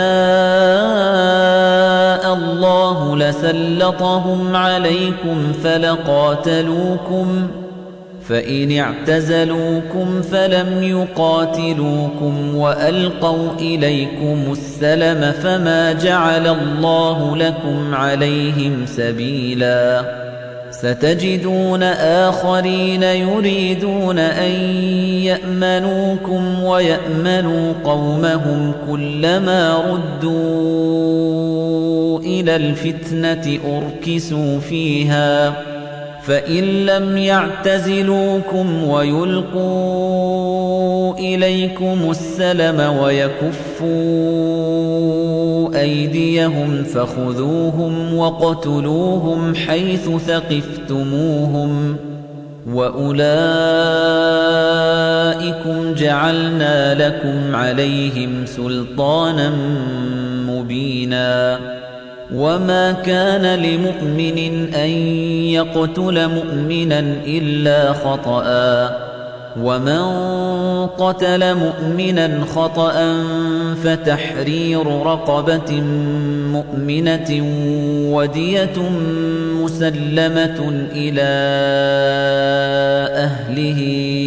اللَّهُ لَسَلَّطَهُمْ عَلَيْكُمْ فَلَقَاتَلُوكُمْ ۚ فَإِنِ اعْتَزَلُوكُمْ فَلَمْ يُقَاتِلُوكُمْ وَأَلْقَوْا إِلَيْكُمُ السَّلَمَ فَمَا جَعَلَ اللَّهُ لَكُمْ عَلَيْهِمْ سَبِيلًا. سَتَجِدُونَ آخَرِينَ يُرِيدُونَ أَن يَأْمَنُوكُمْ وَيَأْمَنُوا قَوْمَهُمْ كُلَّمَا رُدُّوا إِلَى الْفِتْنَةِ أُرْكِسُوا فِيهَا ۚ فَإِن لَّمْ يَعْتَزِلُوكُمْ وَيُلْقُوا إِلَيْكُمُ السَّلَمَ وَيَكُفُّوا أَيْدِيَهُمْ فَخُذُوهُمْ وَاقْتُلُوهُمْ حَيْثُ ثَقِفْتُمُوهُمْ ۚ وَأُولَٰئِكُمْ جَعَلْنَا لَكُمْ عَلَيْهِمْ سُلْطَانًا مُّبِينًا. وَمَا كَانَ لِمُؤْمِنٍ أَن يَقْتُلَ مُؤْمِنًا إِلَّا خَطَأً ۚ وَمَن قَتَلَ مُؤْمِنًا خَطَأً فَتَحْرِيرُ رَقَبَةٍ مُّؤْمِنَةٍ وَدِيَةٌ مُّسَلَّمَةٌ إِلَىٰ أَهْلِهِ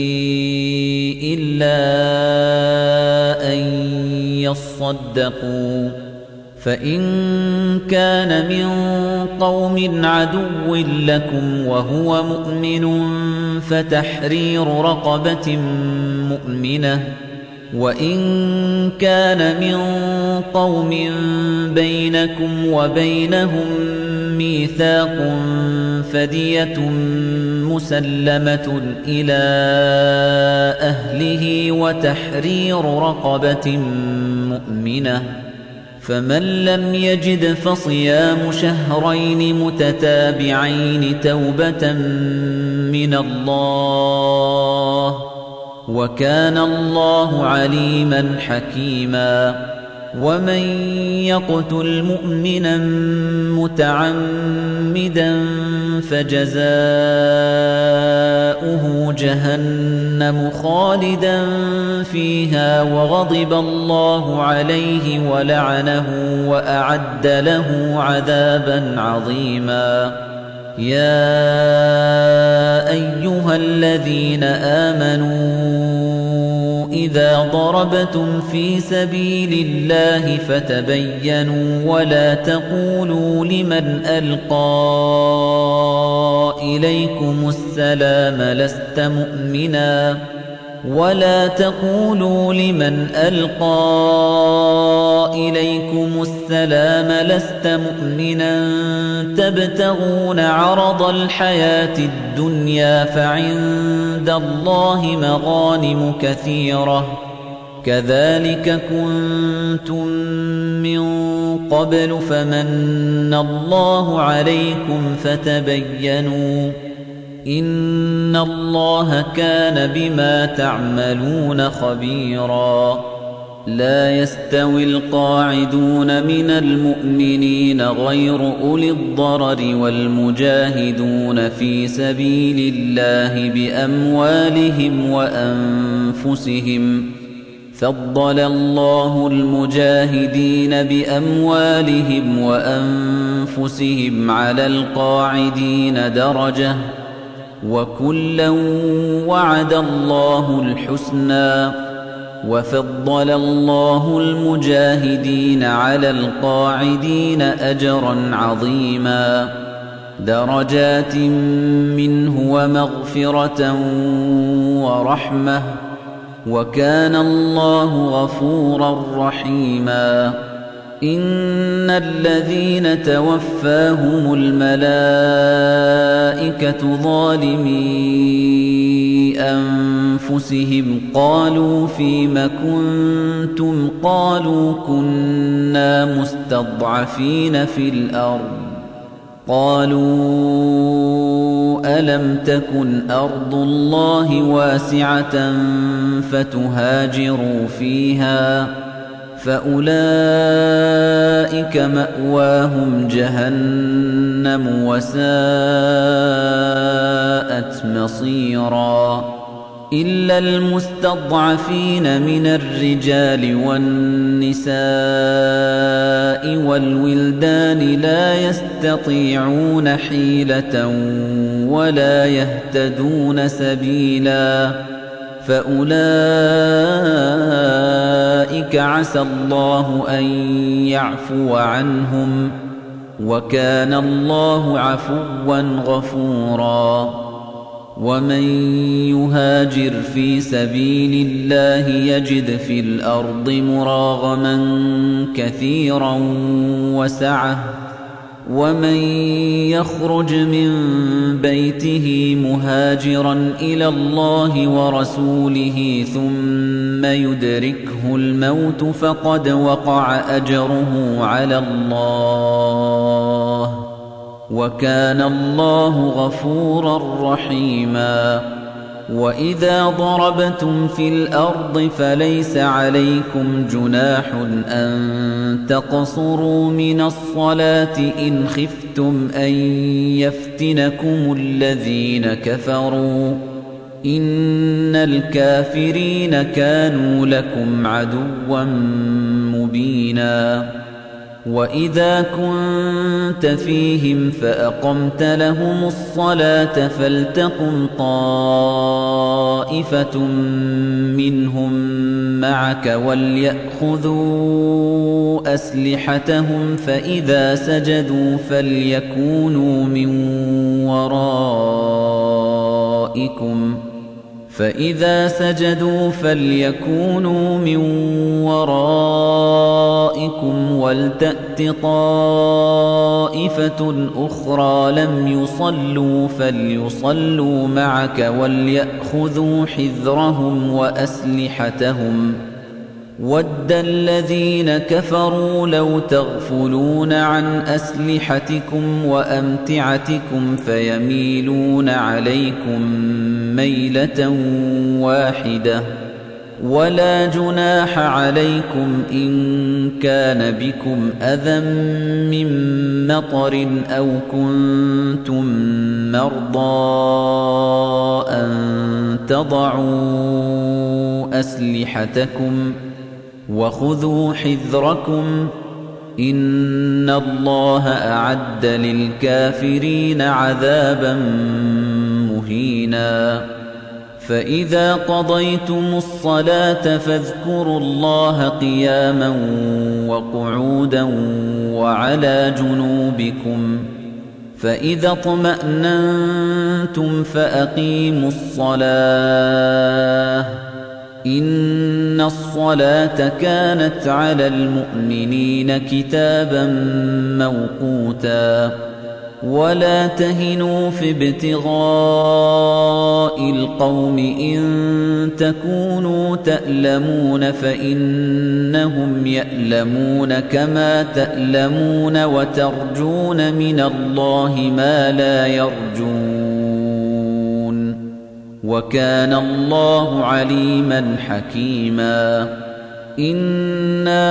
إِلَّا أَن يَصَّدَّقُوا ۚ فَإِن كَانَ مِن قَوْمٍ عَدُوٍّ لَّكُمْ وَهُوَ مُؤْمِنٌ فَتَحْرِيرُ رَقَبَةٍ مُّؤْمِنَةٍ ۖ وَإِن كَانَ مِن قَوْمٍ بَيْنَكُمْ وَبَيْنَهُم مِّيثَاقٌ فَدِيَةٌ مُّسَلَّمَةٌ إِلَىٰ أَهْلِهِ وَتَحْرِيرُ رَقَبَةٍ مُّؤْمِنَةٍ ۖ فَمَن لَّمْ يَجِدْ فَصِيَامُ شَهْرَيْنِ مُتَتَابِعَيْنِ تَوْبَةً مِّنَ اللَّهِ ۗ وَكَانَ اللَّهُ عَلِيمًا حَكِيمًا. وَمَن يَقْتُلْ مُؤْمِنًا مُّتَعَمِّدًا فَجَزَاؤُهُ جَهَنَّمُ خَالِدًا فِيهَا وَغَضِبَ اللَّهُ عَلَيْهِ وَلَعَنَهُ وَأَعَدَّ لَهُ عَذَابًا عَظِيمًا. يَا أَيُّهَا الَّذِينَ آمَنُوا إِذَا ضَرَبْتُمْ فِي سَبِيلِ اللَّهِ فَتَبَيَّنُوا وَلَا تَقُولُوا لِمَنْ أَلْقَىٰ إِلَيْكُمُ السَّلَامَ لَسْتَ مُؤْمِنًا ۚ ولا تقولوا لمن ألقى إليكم السلام لست مؤمنا تبتغون عرض الحياة الدنيا فعند الله مغانم كثيرة كذلك كنتم من قبل فمن الله عليكم فتبينوا إن الله كان بما تعملون خبيرا لا يستوي القاعدون من المؤمنين غير أولي الضرر والمجاهدون في سبيل الله بأموالهم وأنفسهم فضل الله المجاهدين بأموالهم وأنفسهم على القاعدين درجة وكلا وعد الله الحسنى وفضل الله المجاهدين على القاعدين أجرا عظيما درجات منه ومغفرة ورحمة وكان الله غفورا رحيما إن الذين توفاهم الملائكة ظالمي أنفسهم قالوا فيم كنتم قالوا كنا مستضعفين في الأرض قالوا ألم تكن أرض الله واسعة فتهاجروا فيها فأولئك مأواهم جهنم وساءت مصيرا إلا المستضعفين من الرجال والنساء والولدان لا يستطيعون حيلة ولا يهتدون سبيلا فأولئك عسى الله أن يعفو عنهم وكان الله عفوا غفورا ومن يهاجر في سبيل الله يجد في الأرض مراغما كثيرا وسعة ومن يخرج من بيته مهاجرا إلى الله ورسوله ثم يدركه الموت فقد وقع أجره على الله وكان الله غفورا رحيما وإذا ضربتم في الأرض فليس عليكم جناح أن تقصروا من الصلاة إن خفتم أن يفتنكم الذين كفروا إن الكافرين كانوا لكم عدوا مبينا وإذا كنت فيهم فأقمت لهم الصلاة فلتقم طائفة منهم معك وليأخذوا أسلحتهم فإذا سجدوا فليكونوا من ورائكم ولتأت طائفة أخرى لم يصلوا فليصلوا معك وليأخذوا حذرهم وأسلحتهم وَدَّ الَّذِينَ كَفَرُوا لَوْ تَغْفُلُونَ عَنْ أَسْلِحَتِكُمْ وَأَمْتِعَتِكُمْ فَيَمِيلُونَ عَلَيْكُمْ مَيْلَةً وَاحِدَةً وَلَا جُنَاحَ عَلَيْكُمْ إِن كَانَ بِكُمْ أَذًى مِّن مَّطَرٍ أَوْ كُنتُم مَّرْضَىٰ أَن تَضَعُوا أَسْلِحَتَكُمْ وَخُذُوا حِذْرَكُمْ إِنَّ اللَّهَ أَعَدَّ لِلْكَافِرِينَ عَذَابًا مُّهِينًا فَإِذَا قَضَيْتُمُ الصَّلَاةَ فاذكروا اللَّهَ قِيَامًا وَقُعُودًا وَعَلَى جُنُوبِكُمْ فَإِذَا اطْمَأْنَنتُمْ فَأَقِيمُوا الصَّلَاةَ إن الصلاة كانت على المؤمنين كتابا موقوتا ولا تهنوا في ابتغاء القوم إن تكونوا تألمون فإنهم يألمون كما تألمون وترجون من الله ما لا يرجون وكان الله عليما حكيما إنا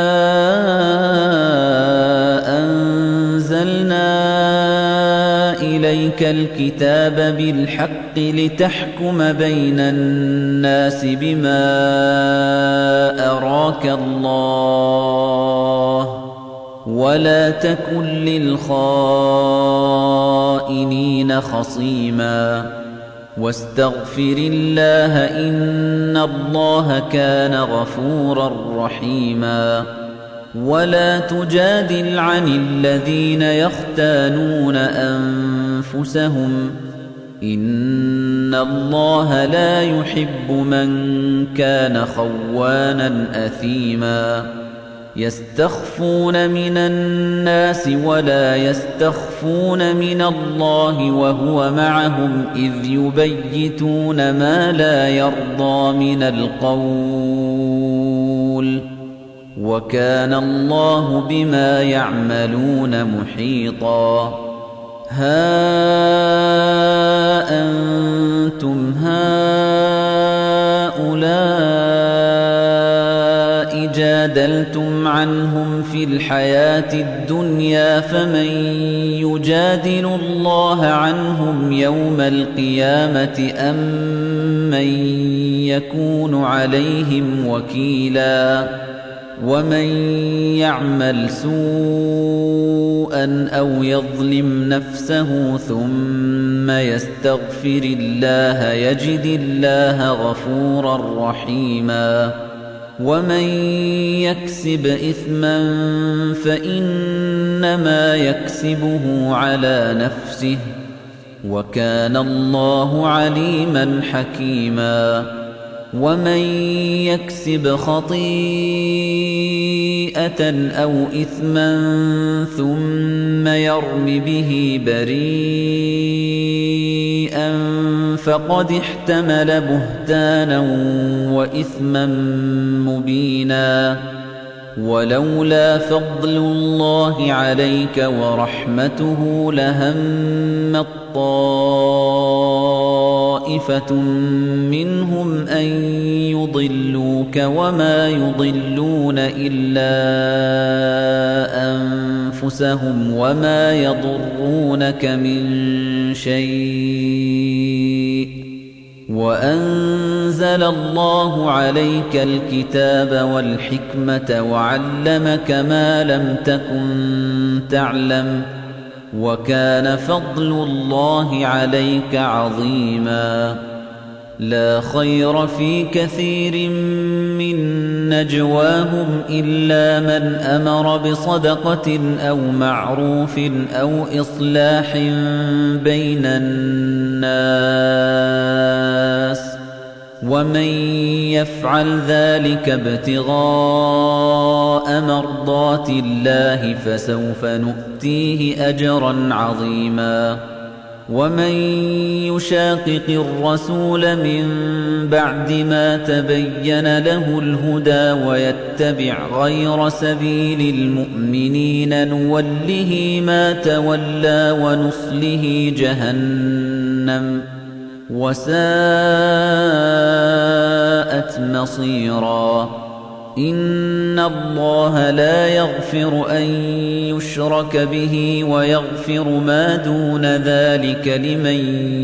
أنزلنا إليك الكتاب بالحق لتحكم بين الناس بما أراك الله ولا تكن للخائنين خصيما واستغفر الله إن الله كان غفورا رحيما ولا تجادل عن الذين يختانون أنفسهم إن الله لا يحب من كان خوانا أثيما يستخفون من الناس ولا يستخفون من الله وهو معهم إذ يبيتون ما لا يرضى من القول وكان الله بما يعملون محيطا ها أنتم هؤلاء جادلتم عنهم في الحياة الدنيا فمن يجادل الله عنهم يوم القيامة أم من يكون عليهم وكيلا ومن يعمل سوءا أو يظلم نفسه ثم يستغفر الله يجد الله غفورا رحيما ومن يكسب إثما فإنما يكسبه على نفسه وكان الله عليما حكيما ومن يكسب خطيئة أو إثما ثم يرم به بريئا فقد احتمل بهتانا وإثما مبينا ولولا فضل الله عليك ورحمته لهم طائفة منهم أن يضلوك وما يضلون إلا أنفسهم وما يضرونك من شيء وأنزل الله عليك الكتاب والحكمة وعلمك ما لم تكن تعلم وكان فضل الله عليك عظيما لا خير في كثير من نجواهم إلا من أمر بصدقة أو معروف أو إصلاح بين الناس ومن يفعل ذلك ابتغاء مرضات الله فسوف نؤتيه أجرا عظيما ومن يشاقق الرسول من بعد ما تبين له الهدى ويتبع غير سبيل المؤمنين نوله ما تولى ونصله جهنم وساءت مصيرا إن الله لا يغفر أن يشرك به ويغفر ما دون ذلك لمن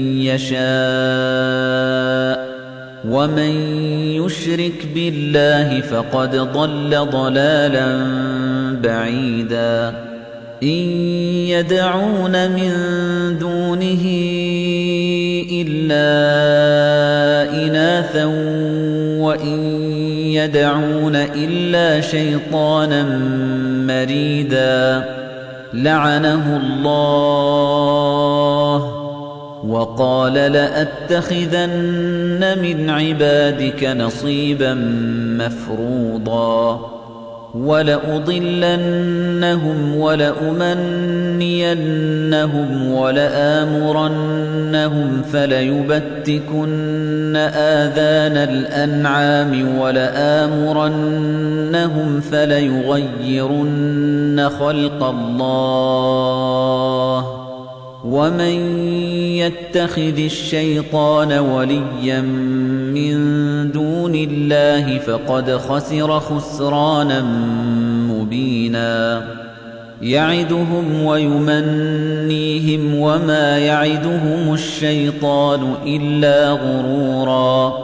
يشاء ومن يشرك بالله فقد ضل ضلالا بعيدا إن يدعون من دونه إلا إناثا وإن يدعون إلا شيطانا مريدا لعنه الله وقال لأتخذن من عبادك نصيبا مفروضا ولأضلنهم ولأمنينهم ولآمرنهم فليبتكن آذان الأنعام ولآمرنهم فليغيرن خلق الله ومن يتخذ الشيطان وليا من دون الله فقد خسر خسرانا مبينا يعدهم ويمنيهم وما يعدهم الشيطان إلا غرورا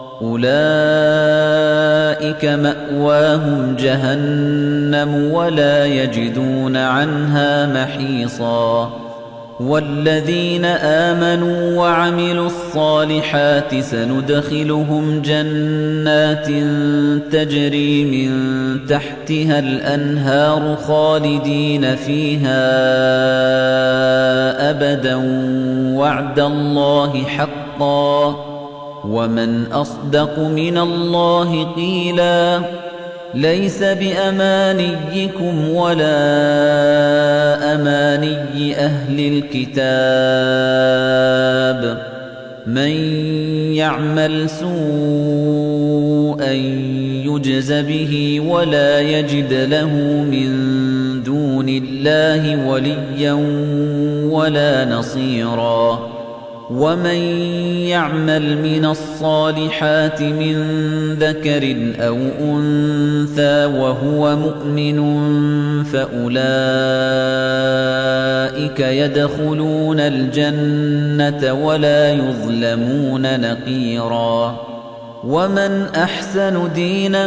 أولئك مأواهم جهنم ولا يجدون عنها محيصا والذين آمنوا وعملوا الصالحات سندخلهم جنات تجري من تحتها الأنهار خالدين فيها أبدا وعد الله حقا ومن أصدق من الله قيلا ليس بأمانيكم ولا أماني أهل الكتاب من يعمل سوءا يجز به ولا يجد له من دون الله وليا ولا نصيرا ومن يعمل من الصالحات من ذكر أو أنثى وهو مؤمن فأولئك يدخلون الجنة ولا يظلمون نقيرا ومن أحسن دينا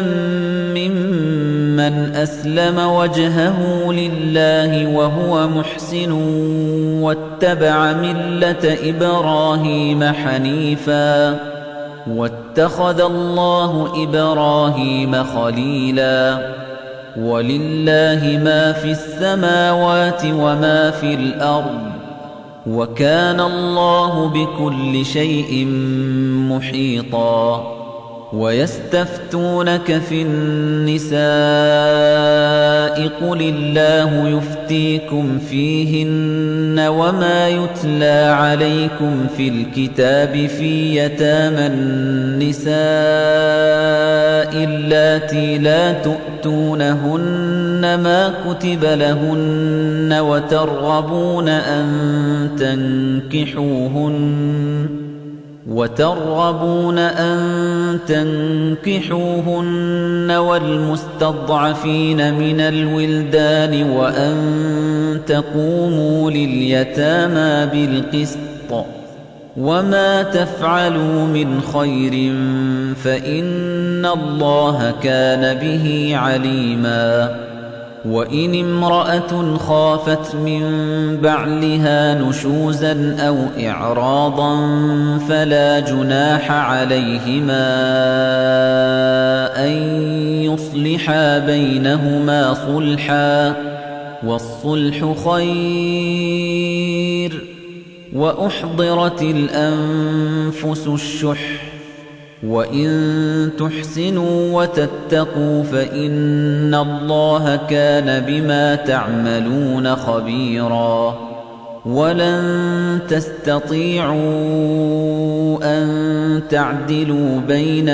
ممن أسلم وجهه لله وهو محسن واتبع ملة إبراهيم حنيفا واتخذ الله إبراهيم خليلا ولله ما في السماوات وما في الأرض وكان الله بكل شيء محيطا ويستفتونك في النساء قل الله يفتيكم فيهن وما يتلى عليكم في الكتاب في يتامى النساء اللاتي لا تؤتونهن ما كتب لهن وترغبون أن تنكحوهن والمستضعفين من الولدان وأن تقوموا لليتامى بالقسط وما تفعلوا من خير فإن الله كان به عليما وإن امرأة خافت من بعلها نشوزا أو إعراضا فلا جناح عليهما أن يصلحا بينهما صلحا والصلح خير وأحضرت الأنفس الشح وإن تحسنوا وتتقوا فإن الله كان بما تعملون خبيرا ولن تستطيعوا أن تعدلوا بين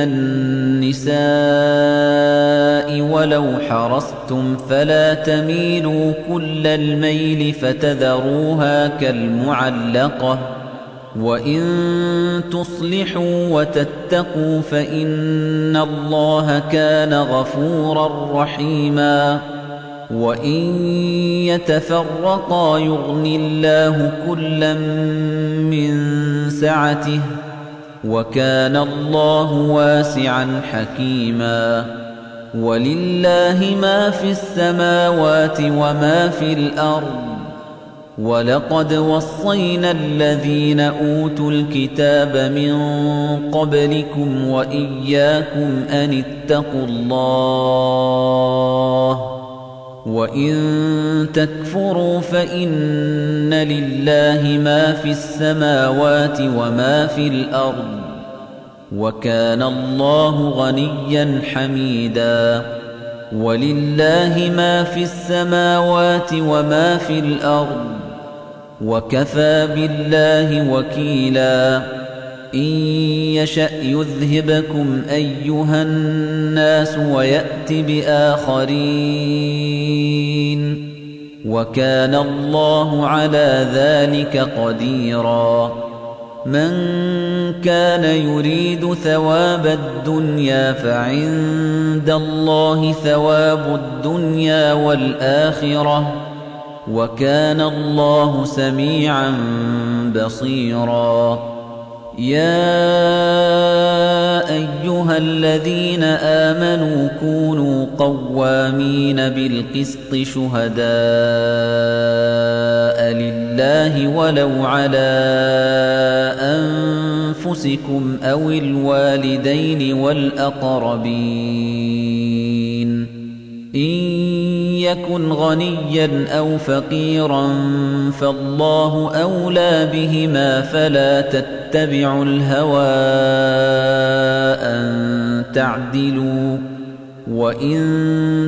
النساء ولو حرصتم فلا تميلوا كل الميل فتذروها كالمعلقة وإن تصلحوا وتتقوا فإن الله كان غفورا رحيما وإن يتفرقا يغن الله كلا من سعته وكان الله واسعا حكيما ولله ما في السماوات وما في الأرض ولقد وصينا الذين أوتوا الكتاب من قبلكم وإياكم أن اتقوا الله وَإِن تَكْفُرُوا فَإِنَّ لِلَّهِ مَا فِي السَّمَاوَاتِ وَمَا فِي الْأَرْضِ وَكَانَ اللَّهُ غَنِيًّا حَمِيدًا وَلِلَّهِ مَا فِي السَّمَاوَاتِ وَمَا في الْأَرْضِ وَكَفَى بِاللَّهِ وَكِيلًا إِن يَشَأْ يُذْهِبْكُمْ أَيُّهَا النَّاسُ وَيَأْتِ بِآخَرِينَ وَكَانَ اللَّهُ عَلَى ذَلِكَ قَدِيرًا مَنْ كَانَ يُرِيدُ ثَوَابَ الدُّنْيَا فَعِندَ اللَّهِ ثَوَابُ الدُّنْيَا وَالْآخِرَةِ وَكَانَ اللَّهُ سَمِيعًا بَصِيرًا يَا أَيُّهَا الَّذِينَ آمَنُوا كُونُوا قَوَّامِينَ بِالْقِسْطِ شُهَدَاءَ لِلَّهِ وَلَوْ عَلَىٰ أَنفُسِكُمْ أَوِ الْوَالِدَيْنِ وَالْأَقْرَبِينَ إِن يَكُنْ غَنِيًّا أَوْ فَقِيرًا فَاللَّهُ أَوْلَىٰ بِهِمَا فَلَا تَتَّبِعُوا الْهَوَىٰ أَن تَعْدِلُوا وَإِن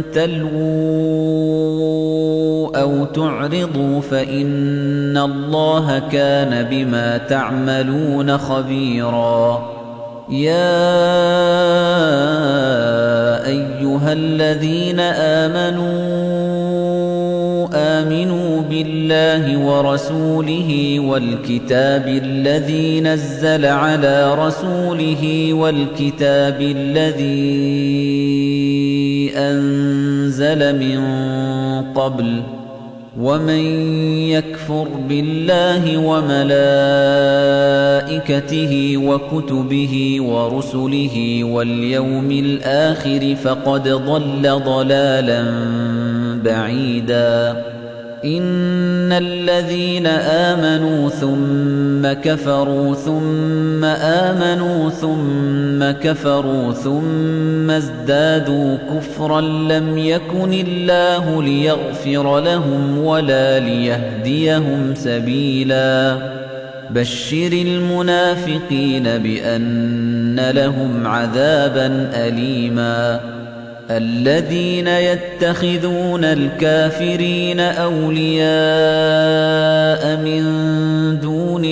تَلْوُوا أَوْ تُعْرِضُوا فَإِنَّ اللَّهَ كَانَ بِمَا تَعْمَلُونَ خَبِيرًا يَا أَيُّهَا الَّذِينَ آمنوا بِاللَّهِ وَرَسُولِهِ وَالْكِتَابِ الَّذِي نَزَّلَ عَلَى رَسُولِهِ وَالْكِتَابِ الَّذِي أَنزَلَ مِن قَبْلُ وَمَن يَكْفُرْ بِاللَّهِ وَمَلَائِكَتِهِ وَكُتُبِهِ وَرُسُلِهِ وَالْيَوْمِ الْآخِرِ فَقَدْ ضَلَّ ضَلَالًا بَعِيدًا إِنَّ الَّذِينَ آمَنُوا ثُمَّ كَفَرُوا ثُمَّ آمَنُوا ثُمَّ كَفَرُوا ثُمَّ ازْدَادُوا كُفْرًا لَّمْ يَكُنِ اللَّهُ لِيَغْفِرَ لَهُمْ وَلَا لِيَهْدِيَهُمْ سَبِيلًا بَشِّرِ الْمُنَافِقِينَ بِأَنَّ لَهُمْ عَذَابًا أَلِيمًا الَّذِينَ يَتَّخِذُونَ الْكَافِرِينَ أَوْلِيَاءَ مِن دُونِ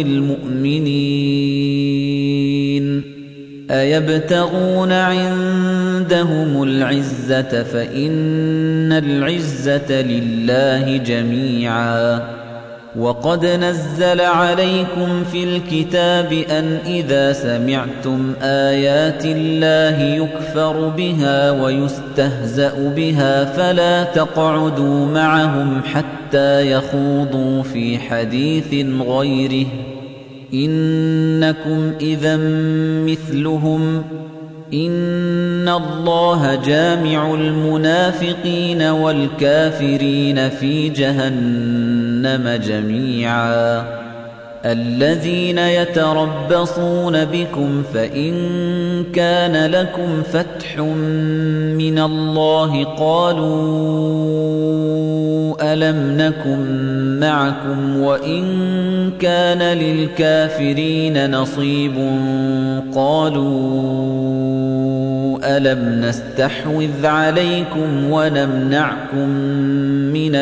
الْمُؤْمِنِينَ أَيَبْتَغُونَ عِندَهُمُ الْعِزَّةَ فَإِنَّ الْعِزَّةَ لِلَّهِ جَمِيعًا وَقَدْ نَزَّلَ عَلَيْكُمْ فِي الْكِتَابِ أَنْ إِذَا سَمِعْتُمْ آيَاتِ اللَّهِ يُكْفَرُ بِهَا وَيُسْتَهْزَأُ بِهَا فَلَا تَقْعُدُوا مَعَهُمْ حَتَّى يَخُوضُوا فِي حَدِيثٍ غَيْرِهِ إِنَّكُمْ إِذًا مِثْلُهُمْ إِنَّ اللَّهَ جَامِعُ الْمُنَافِقِينَ وَالْكَافِرِينَ فِي جَهَنَّمَ جَمِيعًا الَّذِينَ يَتَرَبَّصُونَ بِكُمْ فَإِن كَانَ لَكُمْ فَتْحٌ مِّنَ اللَّهِ قَالُوا أَلَمْ نَكُن مَّعَكُمْ وَإِن كَانَ لِلْكَافِرِينَ نَصِيبٌ قَالُوا أَلَمْ نَسْتَحْوِذْ عَلَيْكُمْ وَنَمْنَعْكُم مِّنَ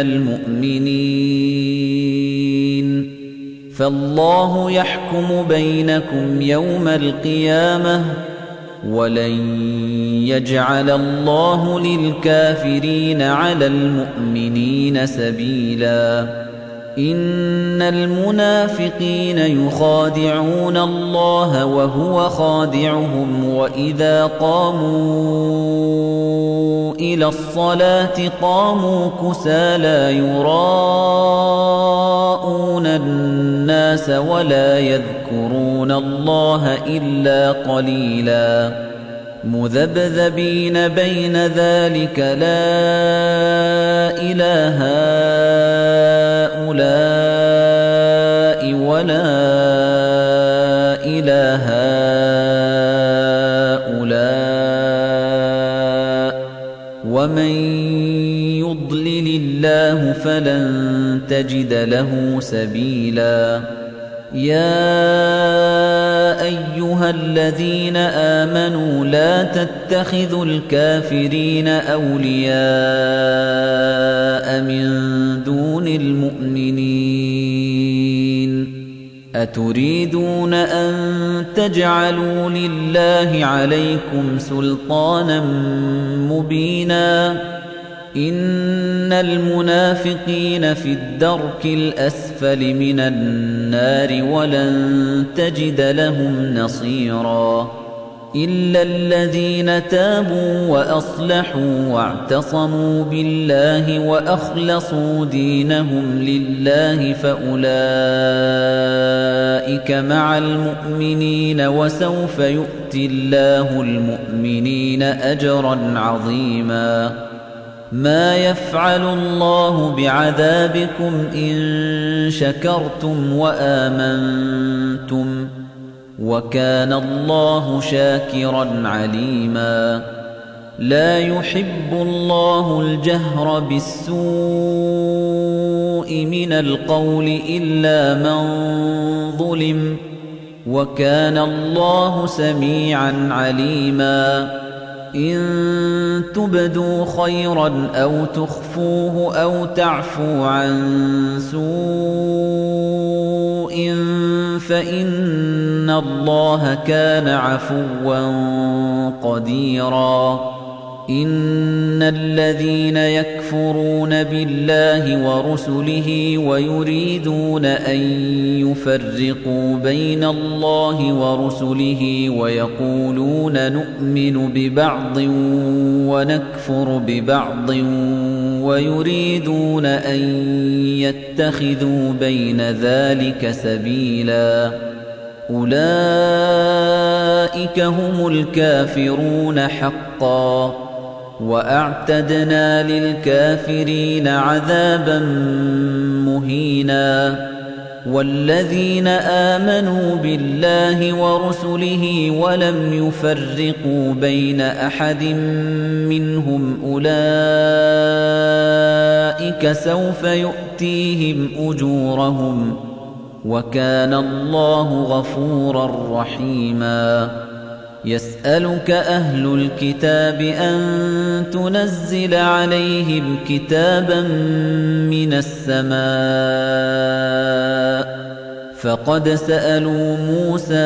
الْمُؤْمِنِينَ فَاللَّهُ يَحْكُمُ بَيْنَكُمْ يَوْمَ الْقِيَامَةِ وَلَن يَجْعَلَ اللَّهُ لِلْكَافِرِينَ عَلَى الْمُؤْمِنِينَ سَبِيلًا إِنَّ الْمُنَافِقِينَ يُخَادِعُونَ اللَّهَ وَهُوَ خَادِعُهُمْ وَإِذَا قَامُوا إِلَى الصَّلَاةِ قَامُوا كُسَالَىٰ يُرَاءُونَ النَّاسَ وَلَا يَذْكُرُونَ اللَّهَ إِلَّا قَلِيلًا مُذَبْذَبِينَ بَيْنَ ذَلِكَ لَا إِلَٰهَ هَٰؤُلَاءِ وَلَا إِلَٰهَ هَٰؤُلَاءِ وَمَن يُضْلِلِ الله فلن تجد له سبيلا يا أيها الذين آمنوا لا تتخذوا الكافرين أولياء من دون المؤمنين أتريدون أن تجعلوا لله عليكم سلطانا مبينا إن المنافقين في الدرك الأسفل من النار ولن تجد لهم نصيرا إلا الذين تابوا وأصلحوا واعتصموا بالله وأخلصوا دينهم لله فأولئك مع المؤمنين وسوف يؤتي الله المؤمنين أجرا عظيما ما يفعل الله بعذابكم إن شكرتم وآمنتم وكان الله شاكرا عليما لا يحب الله الجهر بالسوء من القول إلا من ظلم وكان الله سميعا عليما إن تبدوا خيرا أو تخفوه أو تعفو عن سوء فإن الله كان عفوا قديرا إن الذين يكفرون بالله ورسله ويريدون أن يفرقوا بين الله ورسله ويقولون نؤمن ببعض ونكفر ببعض ويريدون أن يتخذوا بين ذلك سبيلا أولئك هم الكافرون حقا وأعتدنا للكافرين عذابا مهينا والذين آمنوا بالله ورسله ولم يفرقوا بين أحد منهم أولئك سوف يؤتيهم أجورهم وكان الله غفورا رحيما يسألك أهل الكتاب أن تنزل عليهم كتابا من السماء فقد سألوا موسى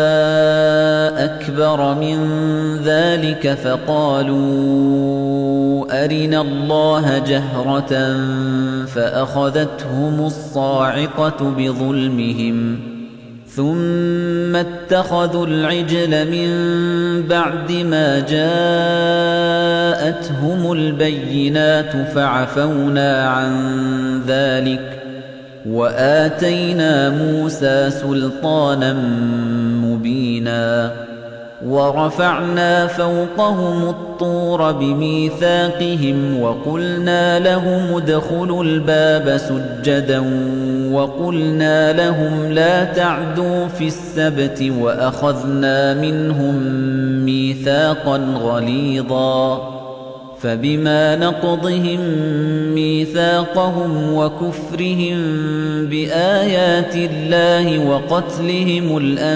أكبر من ذلك فقالوا أرنا الله جهرة فأخذتهم الصاعقة بظلمهم ثم اتخذوا العجل من بعد ما جاءتهم البينات فعفونا عن ذلك وآتينا موسى سلطانا مبينا ورفعنا فوقهم الطور بميثاقهم وقلنا لهم ادخلوا الباب سجدا وقلنا لهم لا تعدوا في السبت وأخذنا منهم ميثاقا غليظا فبما نقضهم ميثاقهم وكفرهم بآيات الله وقتلهم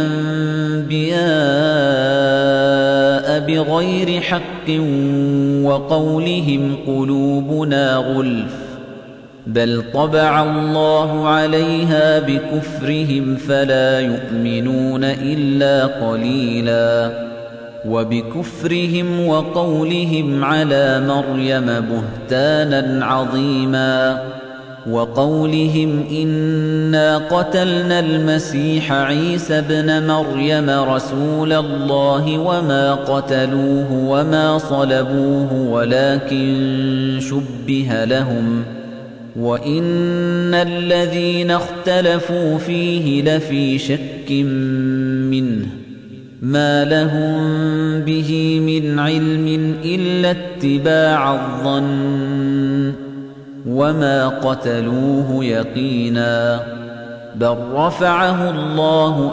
الأنبياء بغير حق وقولهم قلوبنا غلف بل طبع الله عليها بكفرهم فلا يؤمنون إلا قليلا وبكفرهم وقولهم على مريم بهتانا عظيما وقولهم إنا قتلنا المسيح عيسى ابن مريم رسول الله وما قتلوه وما صلبوه ولكن شبه لهم وإن الذين اختلفوا فيه لفي شك منه ما لهم به من علم إلا اتباع الظن وما قتلوه يقينا بل رفعه الله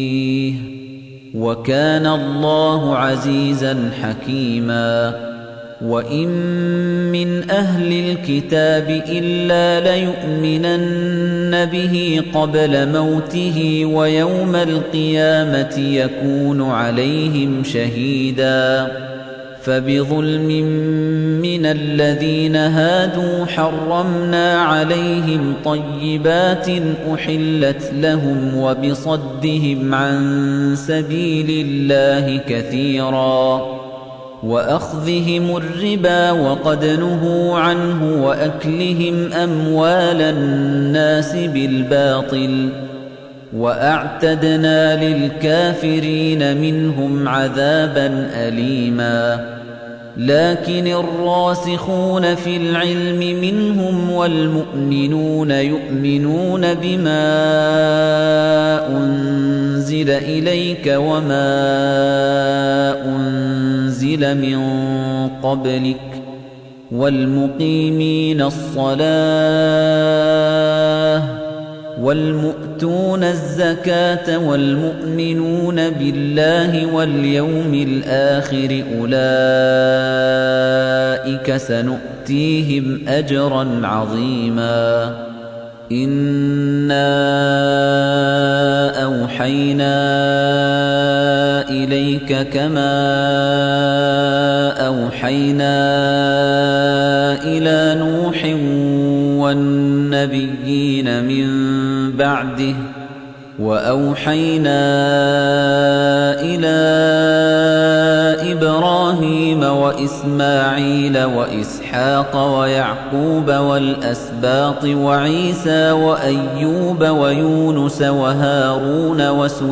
إليه وكان الله عزيزا حكيما وَإِن مِّنْ أَهْلِ الْكِتَابِ إِلَّا لَيُؤْمِنَنَّ بِهِ قَبْلَ مَوْتِهِ وَيَوْمَ الْقِيَامَةِ يَكُونُ عَلَيْهِمْ شَهِيدًا فَبِظُلْمٍ مِّنَ الَّذِينَ هَادُوا حَرَّمْنَا عَلَيْهِمْ طَيِّبَاتٍ أُحِلَّتْ لَهُمْ وَبِصَدِّهِمْ عَن سَبِيلِ اللَّهِ كَثِيرًا وَأَخْذِهِمُ الرِّبَا وَقَدْ نُهُوا عَنْهُ وَأَكْلِهِمْ أَمْوَالَ النَّاسِ بِالْبَاطِلِ وَأَعْتَدْنَا لِلْكَافِرِينَ مِنْهُمْ عَذَابًا أَلِيمًا لَكِنِ الرَّاسِخُونَ فِي الْعِلْمِ مِنْهُمْ وَالْمُؤْمِنُونَ يُؤْمِنُونَ بِمَا أُنْزِلَ إِلَيْكَ وَمَا أُنْزِلَ مِنْ قَبْلِكَ وَالْمُقِيمِينَ الصَّلَاةَ وَالْمُؤْتُونَ الزَّكَاةَ وَالْمُؤْمِنُونَ بِاللَّهِ وَالْيَوْمِ الْآخِرِ أُولَئِكَ سَنُؤْتِيهِمْ أَجْرًا عَظِيمًا إِنَّا أَوْحَيْنَا إِلَيْكَ كَمَا أَوْحَيْنَا إِلَى نُوحٍ وَالنَّبِيِّينَ مِن بَعْدِهِ وَأَوْحَيْنَا إِلَى إِبْرَاهِيمَ وَإِسْمَاعِيلَ وَإِسْحَاقَ وَيَعْقُوبَ وَالْأَسْبَاطِ وَعِيسَى وَأَيُّوبَ وَيُونُسَ وَهَارُونَ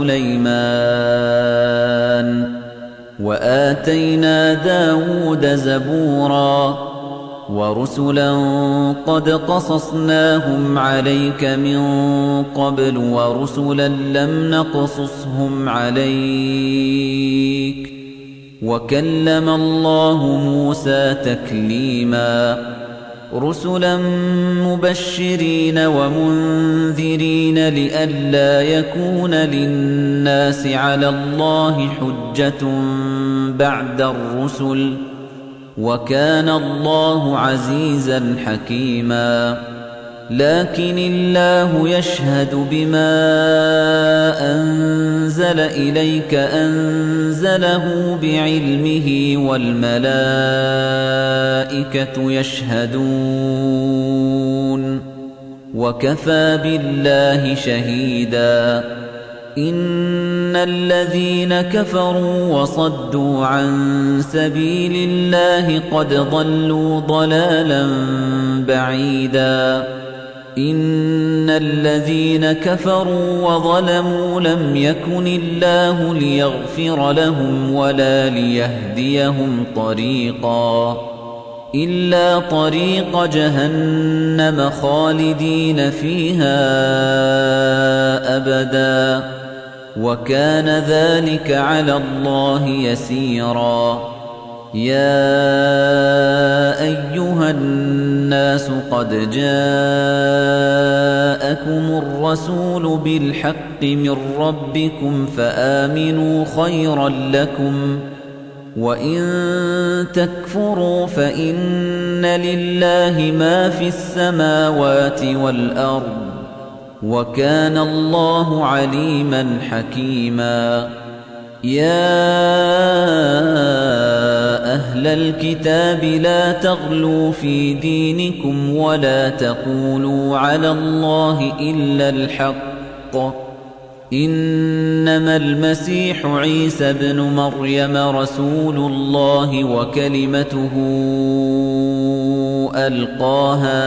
وَسُلَيْمَانَ وَآتَيْنَا دَاوُودَ زَبُورًا وَرُسُلًا قَدْ قَصَصْنَاهُمْ عَلَيْكَ مِنْ قَبْلُ وَرُسُلًا لَمْ نَقْصُصْهُمْ عَلَيْكَ وَكَلَّمَ اللَّهُ مُوسَى تَكْلِيمًا رُسُلًا مُبَشِّرِينَ وَمُنذِرِينَ لِئَلَّا يَكُونَ لِلنَّاسِ عَلَى اللَّهِ حُجَّةٌ بَعْدَ الرُّسُلِ وَكَانَ اللَّهُ عَزِيزًا حَكِيمًا لَكِنِ اللَّهُ يَشْهَدُ بِمَا أَنزَلَ إِلَيْكَ أَنزَلَهُ بِعِلْمِهِ وَالْمَلَائِكَةُ يَشْهَدُونَ وَكَفَى بِاللَّهِ شَهِيدًا إِنَّ الَّذِينَ كَفَرُوا وَصَدُّوا عَن سَبِيلِ اللَّهِ قَدْ ضَلُّوا ضَلَالًا بَعِيدًا إِنَّ الَّذِينَ كَفَرُوا وَظَلَمُوا لَمْ يَكُنِ اللَّهُ لِيَغْفِرَ لَهُمْ وَلَا لِيَهْدِيَهُمْ طَرِيقًا إِلَّا طَرِيقَ جَهَنَّمَ خَالِدِينَ فِيهَا أَبَدًا وَكَانَ ذَلِكَ عَلَى اللَّهِ يَسِيرًا يَا أَيُّهَا النَّاسُ قَدْ جَاءَكُمُ الرَّسُولُ بِالْحَقِّ مِنْ رَبِّكُمْ فَآمِنُوا خَيْرًا لَكُمْ وَإِن تَكْفُرُوا فَإِنَّ لِلَّهِ مَا فِي السَّمَاوَاتِ وَالْأَرْضِ وَكَانَ اللَّهُ عَلِيمًا حَكِيمًا يَا أَهْلَ الْكِتَابِ لَا تَغْلُوا فِي دِينِكُمْ وَلَا تَقُولُوا عَلَى اللَّهِ إِلَّا الْحَقَّ إِنَّمَا الْمَسِيحُ عِيسَى ابْنُ مَرْيَمَ رَسُولُ اللَّهِ وَكَلِمَتُهُ أَلْقَاهَا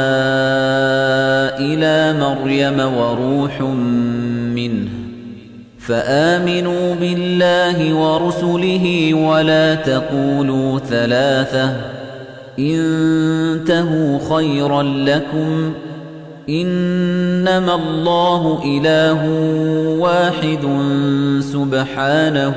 إِلَى مَرْيَمَ وَرُوحٌ مِّنْهُ فَآمِنُوا بِاللَّهِ وَرُسُلِهِ وَلَا تَقُولُوا ثَلَاثَةٌ انتهوا خَيْرًا لَّكُمْ إِنَّمَا اللَّهُ إِلَٰهٌ وَاحِدٌ سُبْحَانَهُ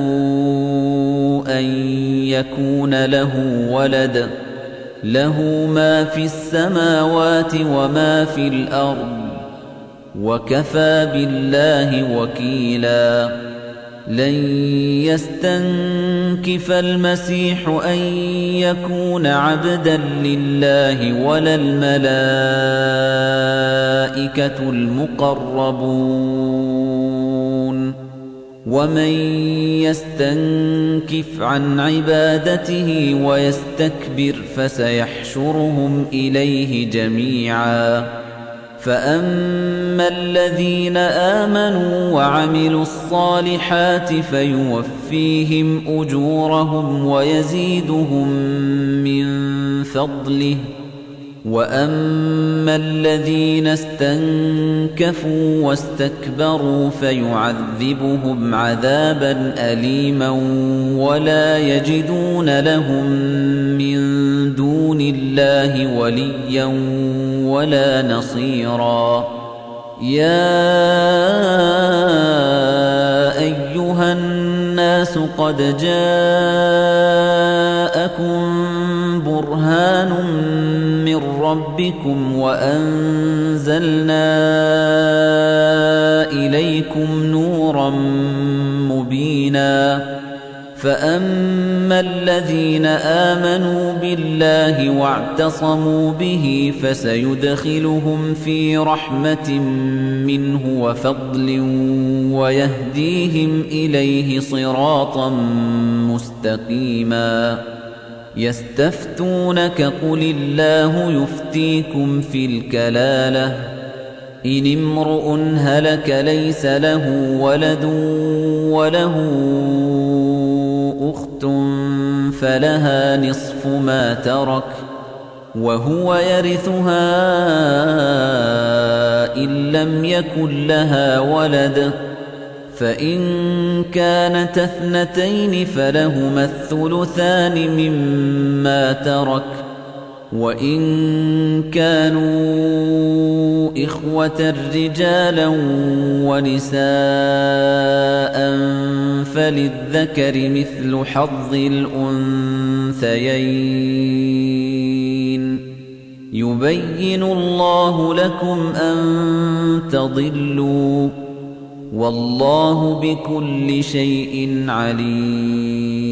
أَن يَكُونَ لَهُ وَلَدٌ لَّهُ مَا فِي السَّمَاوَاتِ وَمَا فِي الْأَرْضِ وَكَفَىٰ بِاللَّهِ وَكِيلًا لن يستنكف المسيح أن يكون عبدا لله ولا الملائكة المقربون ومن يستنكف عن عبادته ويستكبر فسيحشرهم إليه جميعا فأما الذين آمنوا وعملوا الصالحات فيوفيهم أجورهم ويزيدهم من فضله وأما الذين استنكفوا واستكبروا فيعذبهم عذابا أليما ولا يجدون لهم من دون الله وليا ولا نصيرا يا أيها الناس قد جاءكم برهان من ربكم وأنزلنا إليكم نورا مبينا فأما الذين آمنوا بالله واعتصموا به فسيدخلهم في رحمة منه وفضل ويهديهم إليه صراطا مستقيما يستفتونك قل الله يفتيكم في الكلالة إن امرؤ هلك ليس له ولد وله أخت فلها نصف ما ترك وهو يرثها إن لم يكن لها ولد فإن كانت اثنتين فلهما الثلثان مما ترك وإن كانوا إخوة رجالا ونساء فللذكر مثل حظ الأنثيين يبين الله لكم أن تضلوا والله بكل شيء عليم